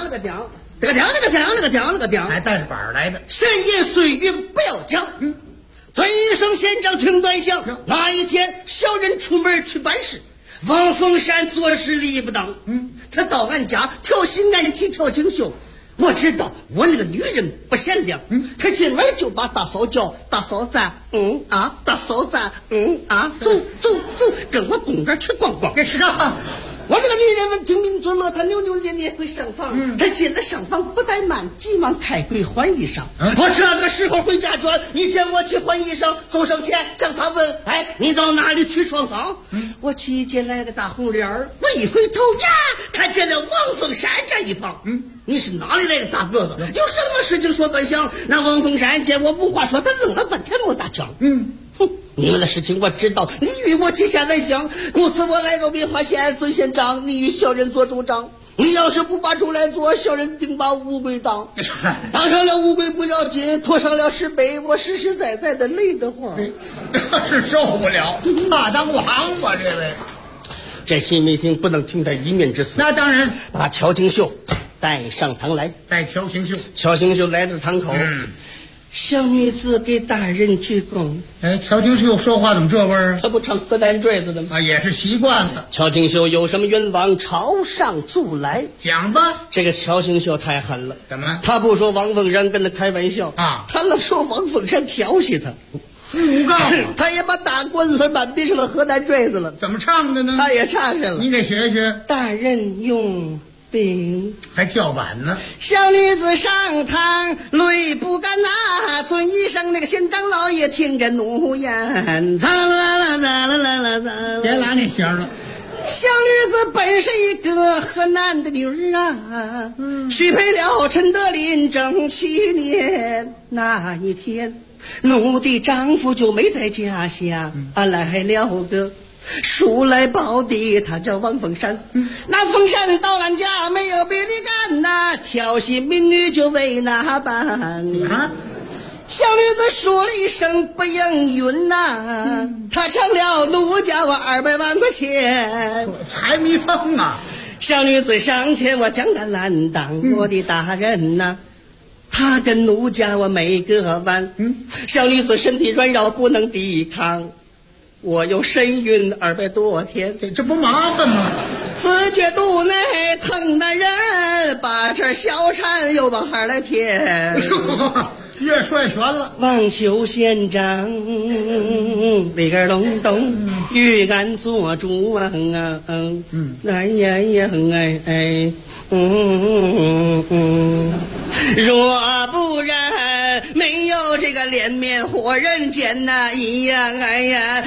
S10: 还带着板来的。
S15: 深夜岁月不要讲。嘴上县长听端详。那一天，小人出门去办事，王凤山做事理不当。他到俺家调戏俺妻乔清秀。我知道我那个女人不善良，他进来就把大嫂叫大嫂子，大嫂子，走，跟我公园去逛逛。
S10: 是啊，
S15: 我这个女人闻听民作乐，她扭扭捏捏回上房。她进了上房不怠慢，急忙开柜换衣裳。我这个时候回家转，一见我去换衣裳，走上前向他问：“哎，你到哪里去闯丧？”我去见来个大红脸儿，我一回头呀，看见了王凤山站一旁。你是哪里来的大个子？有什么事情说端详？那王凤山见我无话说，他愣了半天没打枪。你们的事情我知道，你与我结下来想，故此我来到滨华县尊县长，你与小人做主张。你要是不把主来做，小人定把乌龟当。当上了乌龟不要紧，拖上了石碑，我实实在在的累得慌。
S10: 是受不了，怕当王吧这位。
S15: 这新媒听不能听他一面之词。
S10: 那当然，
S15: 把乔清秀带上堂来。
S10: 带乔清秀。
S15: 乔清秀来到堂口。小女子给大人鞠躬。
S10: 哎，乔清秀说话怎么这味儿？
S15: 他不唱河南坠子的吗？
S10: 啊，也是习惯了。
S15: 乔清秀有什么冤枉，朝上诉来。
S10: 讲吧。
S15: 这个乔清秀太狠了。
S10: 怎么？
S15: 他不说王凤山跟他开玩笑
S10: 啊，
S15: 他愣说王凤山调戏他。
S10: 诬告。
S15: 他也把大官司板编成了河南坠子了。
S10: 怎么唱的呢？
S15: 他也唱上了。
S10: 你得学学。
S15: 大人用兵
S10: 还跳板呢。
S15: 小女子上堂泪不干呐，尊医生那个县长老爷听着怒言，咋啦，
S10: 别拉那弦了。
S15: 小女子本是一个河南的女儿啊，许配了陈德林正7年。那一天奴的丈夫就没在家乡，来了个书来报的，他叫王凤山。那凤山到俺家没有别的干呐，调戏民女就为那般。小女子说了一声不应允呐，他成了奴家我200万块钱，
S10: 财迷疯啊！
S15: 小女子上前我将她拦挡，我的大人呐，他跟奴家我没个完。小女子身体软弱不能抵抗，我有身孕200多天，
S10: 这不麻烦吗？
S15: 自觉肚内疼男人，把这小产又往海来填。
S10: 越说越悬了。
S15: 望求县长里个隆咚，玉杆做主啊，哎呀呀哎，若不然没有这个脸面活人间呐，咿呀哎呀，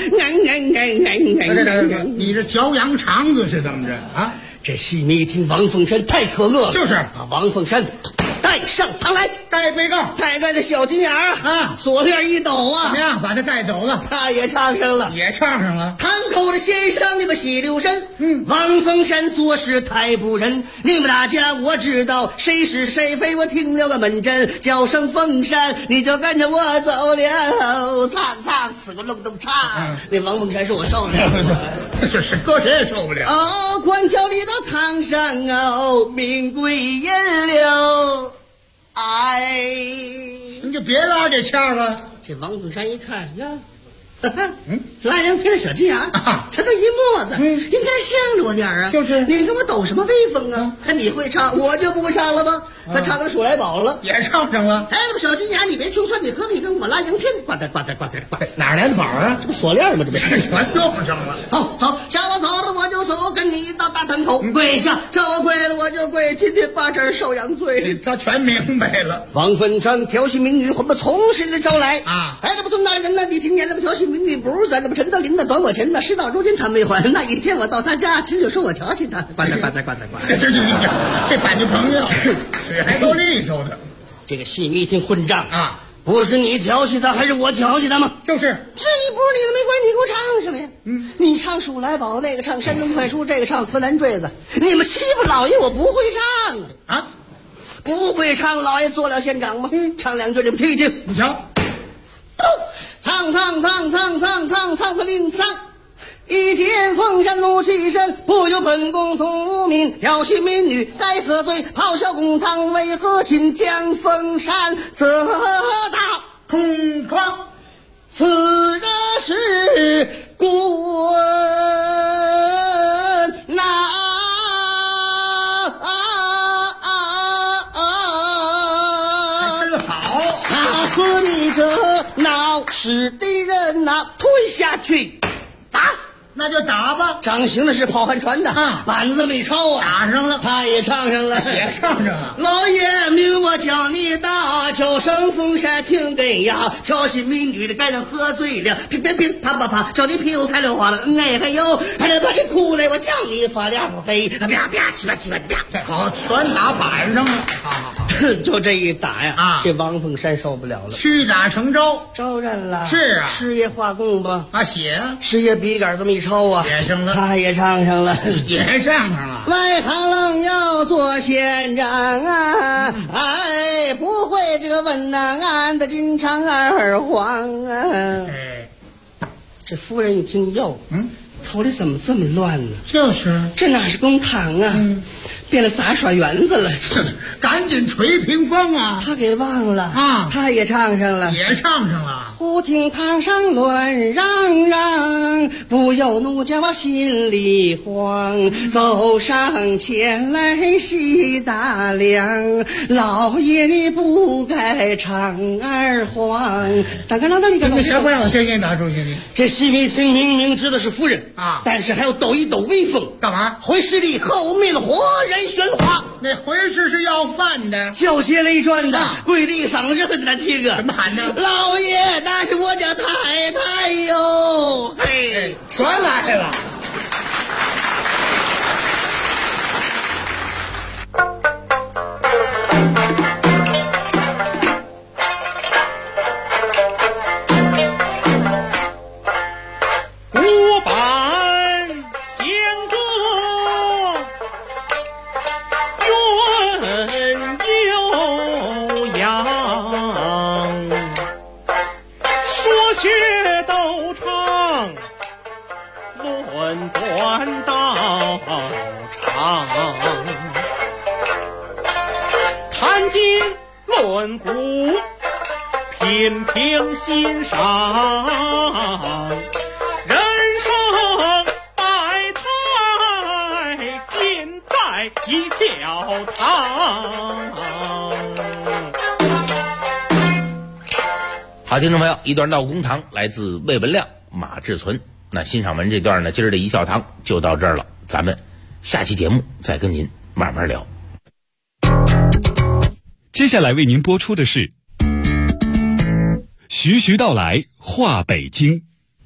S10: 你这嚼羊肠子是怎么着啊？
S15: 这戏迷一听王凤山太可乐了，
S10: 就是
S15: 把王凤山带上堂来，
S10: 带被告，
S15: 带个这小金眼儿啊，锁链一抖啊，
S10: 怎么样？把他带走了，
S15: 他也唱上了，堂口的先生你们细留神，王凤山做事太不仁，你们大家我知道谁是谁非，我听了个门诊，叫声凤山，你就跟着我走了，唱死个愣咚唱，那王凤山说我受不了，
S10: 这是搁谁也受不了。
S15: 哦，官桥里到堂上哦，名贵银流，哎，
S10: 你就别拉这腔了。
S15: 这王凤山一看呀，拉人配的小金牙，他都一墨子，应该向着我点啊。
S10: 就是
S15: 你跟我抖什么威风啊？你会唱，我就不会唱了吗？他唱个数来宝了，
S10: 也唱上了。
S15: 哎，那小金牙，你别就算你何必跟我拉洋片？呱嗒呱嗒呱嗒呱，
S10: 哪来的宝啊？
S15: 这不锁链吗？这不
S10: 全用上了。
S15: 走，叫我走了我就走，跟你到大堂口跪下，叫我跪了我就跪，今天把这受养罪。
S10: 他全明白了。
S15: 王凤山调戏民女，我们从谁的招来啊？哎，这不大人呢？你听见那么调戏民女，不是咱这么陈德林的短我钱呢？事到如今他没还。那一天我到他家，亲就说我调戏他，呱嗒呱嗒呱嗒呱。
S10: 这把你朋友嘴还够利索的。
S15: 这个戏迷一听混账啊！不是你调戏他，还是我调戏他吗？
S10: 就是，
S15: 这你不是你的没关系，你给我唱什么呀？你唱数来宝，那个唱山东快书，这个唱河南坠子，你们欺负老爷，我不会唱啊！不会唱，老爷做了县长吗？唱两句你们听一听。
S10: 你瞧，
S15: 唱司令唱。一见凤山怒气深，不由本宫同无名，调戏民女该何罪？咆哮公堂为何请将凤山责打
S10: 空旷？
S15: 此人是滚哪
S10: 真好！
S15: 打死你这闹事的人呐，推下去打！
S10: 那就打吧。
S15: 掌刑的是跑旱船的板子没抄
S10: 打上了，
S15: 他也唱上了，
S10: 也唱上了。
S15: 老爷命我叫你打，叫声凤山听根呀，调戏民女的该人喝醉了，乒乒乒啪啪啪，叫你屁股开了花了，哎还有还得把你哭来，我叫你发两飞，啪啪七八七八啪，
S10: 好，全打板上了。好，
S15: 就这一打呀，这王凤山受不了了，
S10: 屈打成招，
S15: 招认了。
S10: 是啊，
S15: 师爷画供吧，
S10: 写啊，
S15: 师爷笔杆这么一抄啊，
S10: 写上了，
S15: 他也唱上了，
S10: 也唱上了。
S15: 外行愣要做县长啊，哎，不会这个问呐，俺的金肠二黄啊。这夫人一听哟，头里怎么这么乱呢？
S10: 就是
S15: 这哪是公堂啊，变了杂耍园子了。
S10: 赶紧捶屏风啊！
S15: 他给忘了啊，他也唱上了，
S10: 也唱上了。
S15: 忽听堂上乱嚷嚷，不由怒叫我心里慌，走上前来细打量，老爷你不该唱二黄。当你
S10: 谁不让这给打出去？
S15: 这戏迷听明明知道是夫人啊，但是还要抖一抖威风，
S10: 干嘛？
S15: 回师里后面活人喧哗。
S10: 那回事是要饭的，
S15: 叫鞋雷转的，跪地嗓子很难听啊！
S10: 怎么喊呢？
S15: 老爷，那是我家太太哟！嘿，
S10: 全来了。
S16: 古板相隔远悠扬，说学逗唱，论断道长，谈今论古，品评欣赏。人生百态，尽在一教堂。
S8: 好，听众朋友，一段闹公堂来自魏文亮、 马志存。那欣赏完这段呢，今儿的一笑堂就到这儿了，咱们下期节目再跟您慢慢聊。
S11: 接下来为您播出的是徐徐道来话北京。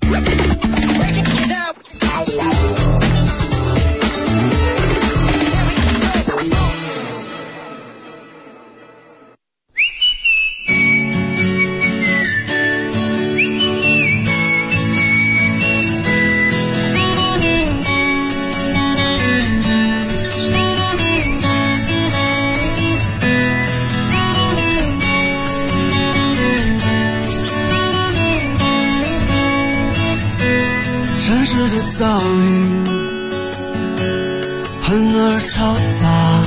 S6: 城市的噪音很而嘈杂，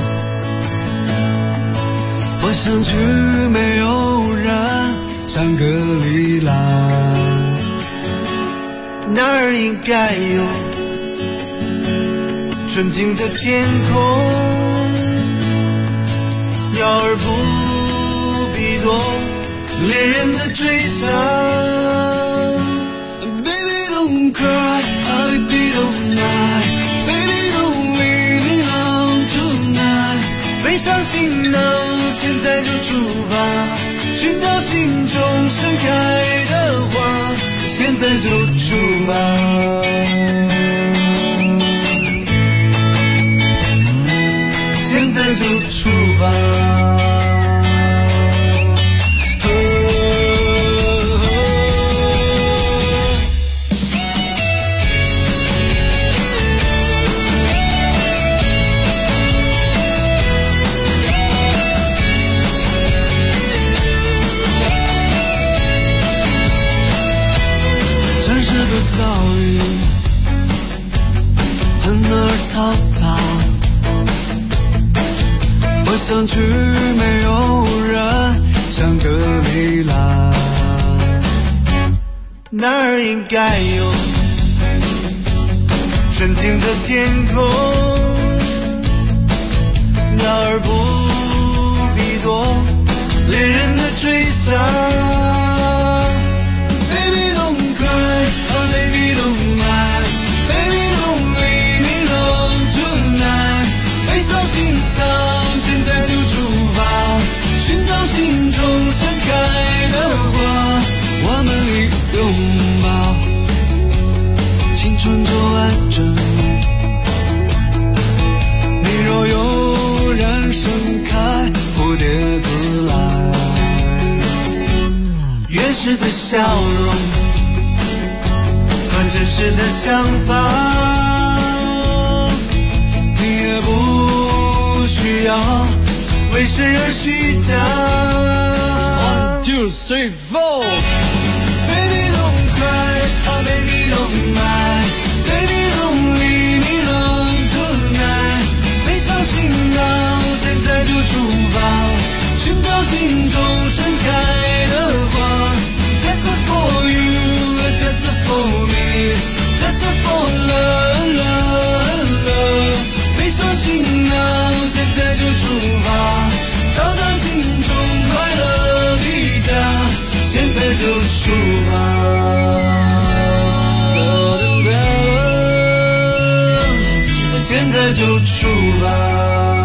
S6: 我想去没有人，像个里拉，那儿应该有纯净的天空，鸟儿不必多恋人的追杀。Don't cry, baby, don't lie, baby, don't leave me alone tonight. 背上行囊，现在就出发，寻找心中盛开的花，现在就出发，现在就出发。噪音很而嘈杂，我想去没有人，像个里拉，那儿应该有纯净的天空，鸟儿不必多恋人的追杀。Baby don't cry, oh baby don't lie, baby don't leave me alone tonight. 背上行囊，现在就出发，寻找心中盛开的花，我们一拥抱，青春就完整。你若有人盛开，蝴蝶自来。原始的笑容和真实的想法，你也不需要为谁而虚假。1, 2, 3, 4 Baby don't cry, oh baby don't lie, baby don't leave me alone tonight. 背上行囊，现在就出发，寻找心中盛开的花。Just for you, just for me, just for love, love, love. 背上行囊，现在就出发，到达心中快乐的家，现在就出发，现在就出发。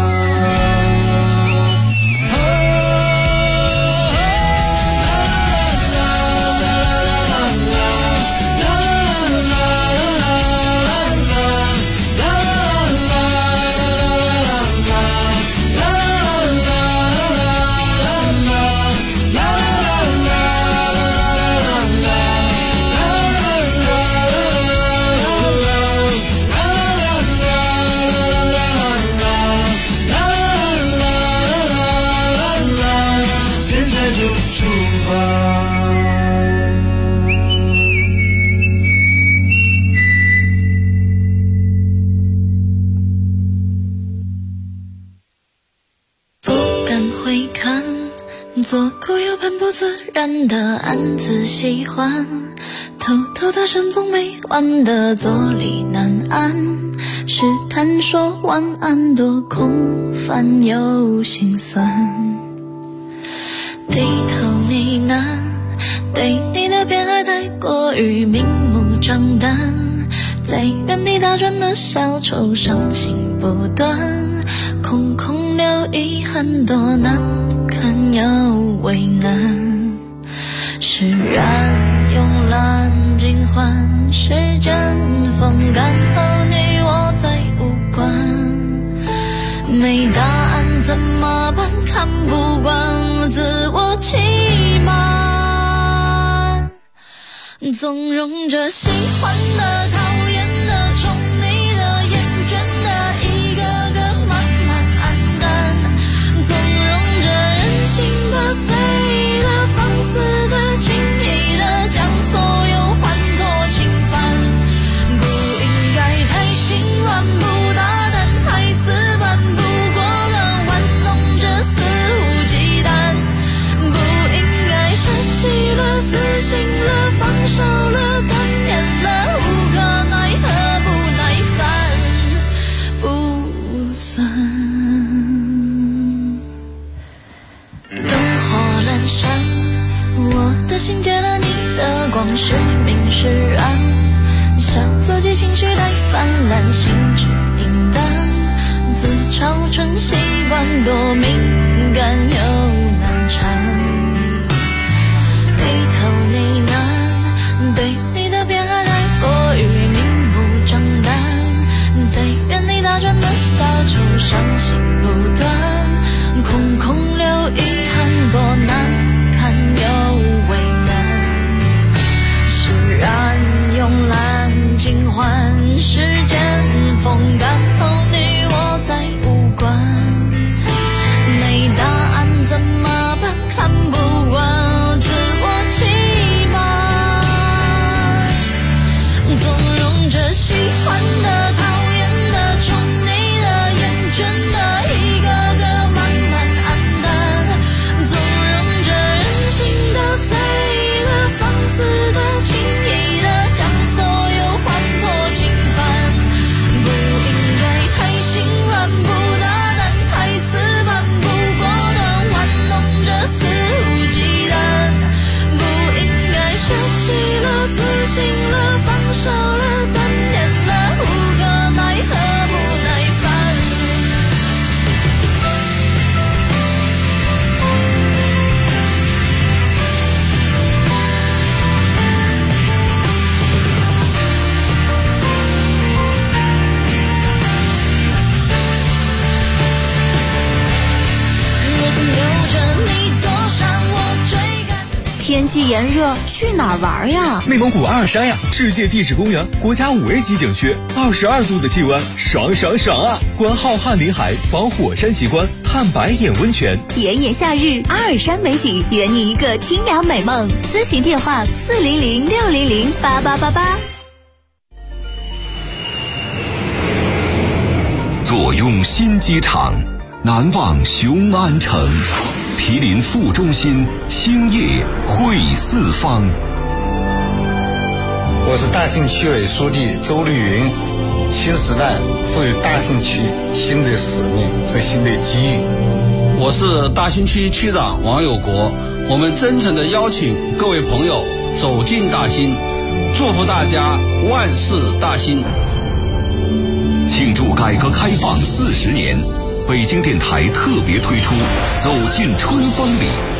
S17: 做固有很不自然的暗自喜欢，偷偷大声总没完的坐立难安，试探说晚安多空泛又心酸，低头呢喃，对你的偏爱太过于明目账单，在原地打转的小丑伤心不断，空空留遗憾，多难堪又为难。释然用蓝尽换时间风干，和你我再无关。没答案怎么办？看不惯自我欺瞒，纵容着喜欢的、讨厌的、宠你的、厌倦的，一个个慢慢黯淡，纵容着任性的、随的、放肆的、轻易的，将所有欢脱侵犯。不应该太心软，不大胆，太死板，不过的玩弄着肆无忌惮。不应该舍弃了、死心了、放手了、断念了，无可奈何，不耐烦，不算。灯火阑珊，我的心借了你的光，是明是暗，笑自己情绪太泛滥，心智明淡，自嘲成习惯，多敏感又难缠。低头呢喃，对你的偏爱太过于明目张胆，在原地打转的小丑伤心不断，空空留遗憾，多难堪又为难。释然用蓝尽换时间风干，后你我再无关。没答案怎么办？看不惯自我欺瞒，纵容着喜欢的、讨厌的、宠你的、厌倦的，一个个慢慢黯淡，纵容着任性的、随的、放肆的、轻易的，将所有欢脱侵犯。不应该太心软，不大胆，太死板，不过的玩弄着肆无忌惮。不应该舍弃了、死心了、放手了、断念了，无可奈何，不耐烦。任由着你躲闪，我追赶。
S18: 天气炎热，去哪儿玩呀？
S3: 内蒙古阿尔山呀，世界地质公园，国家5A级景区，22度的气温，爽爽爽啊！观浩瀚林海，访火山奇观，探白眼温泉。
S18: 炎炎夏日，阿尔山美景，圆你一个清凉美梦。咨询电话400-600-8888。
S12: 坐拥新机场，难忘雄安城。毗邻副中心，兴业汇四方。
S19: 我是大兴区委书记周绿云。新时代赋予大兴区新的使命和新的机遇。
S20: 我是大兴区区长王有国。我们真诚地邀请各位朋友走进大兴，祝福大家万事大兴。
S12: 庆祝改革开放40年，北京电台特别推出《走进春风里》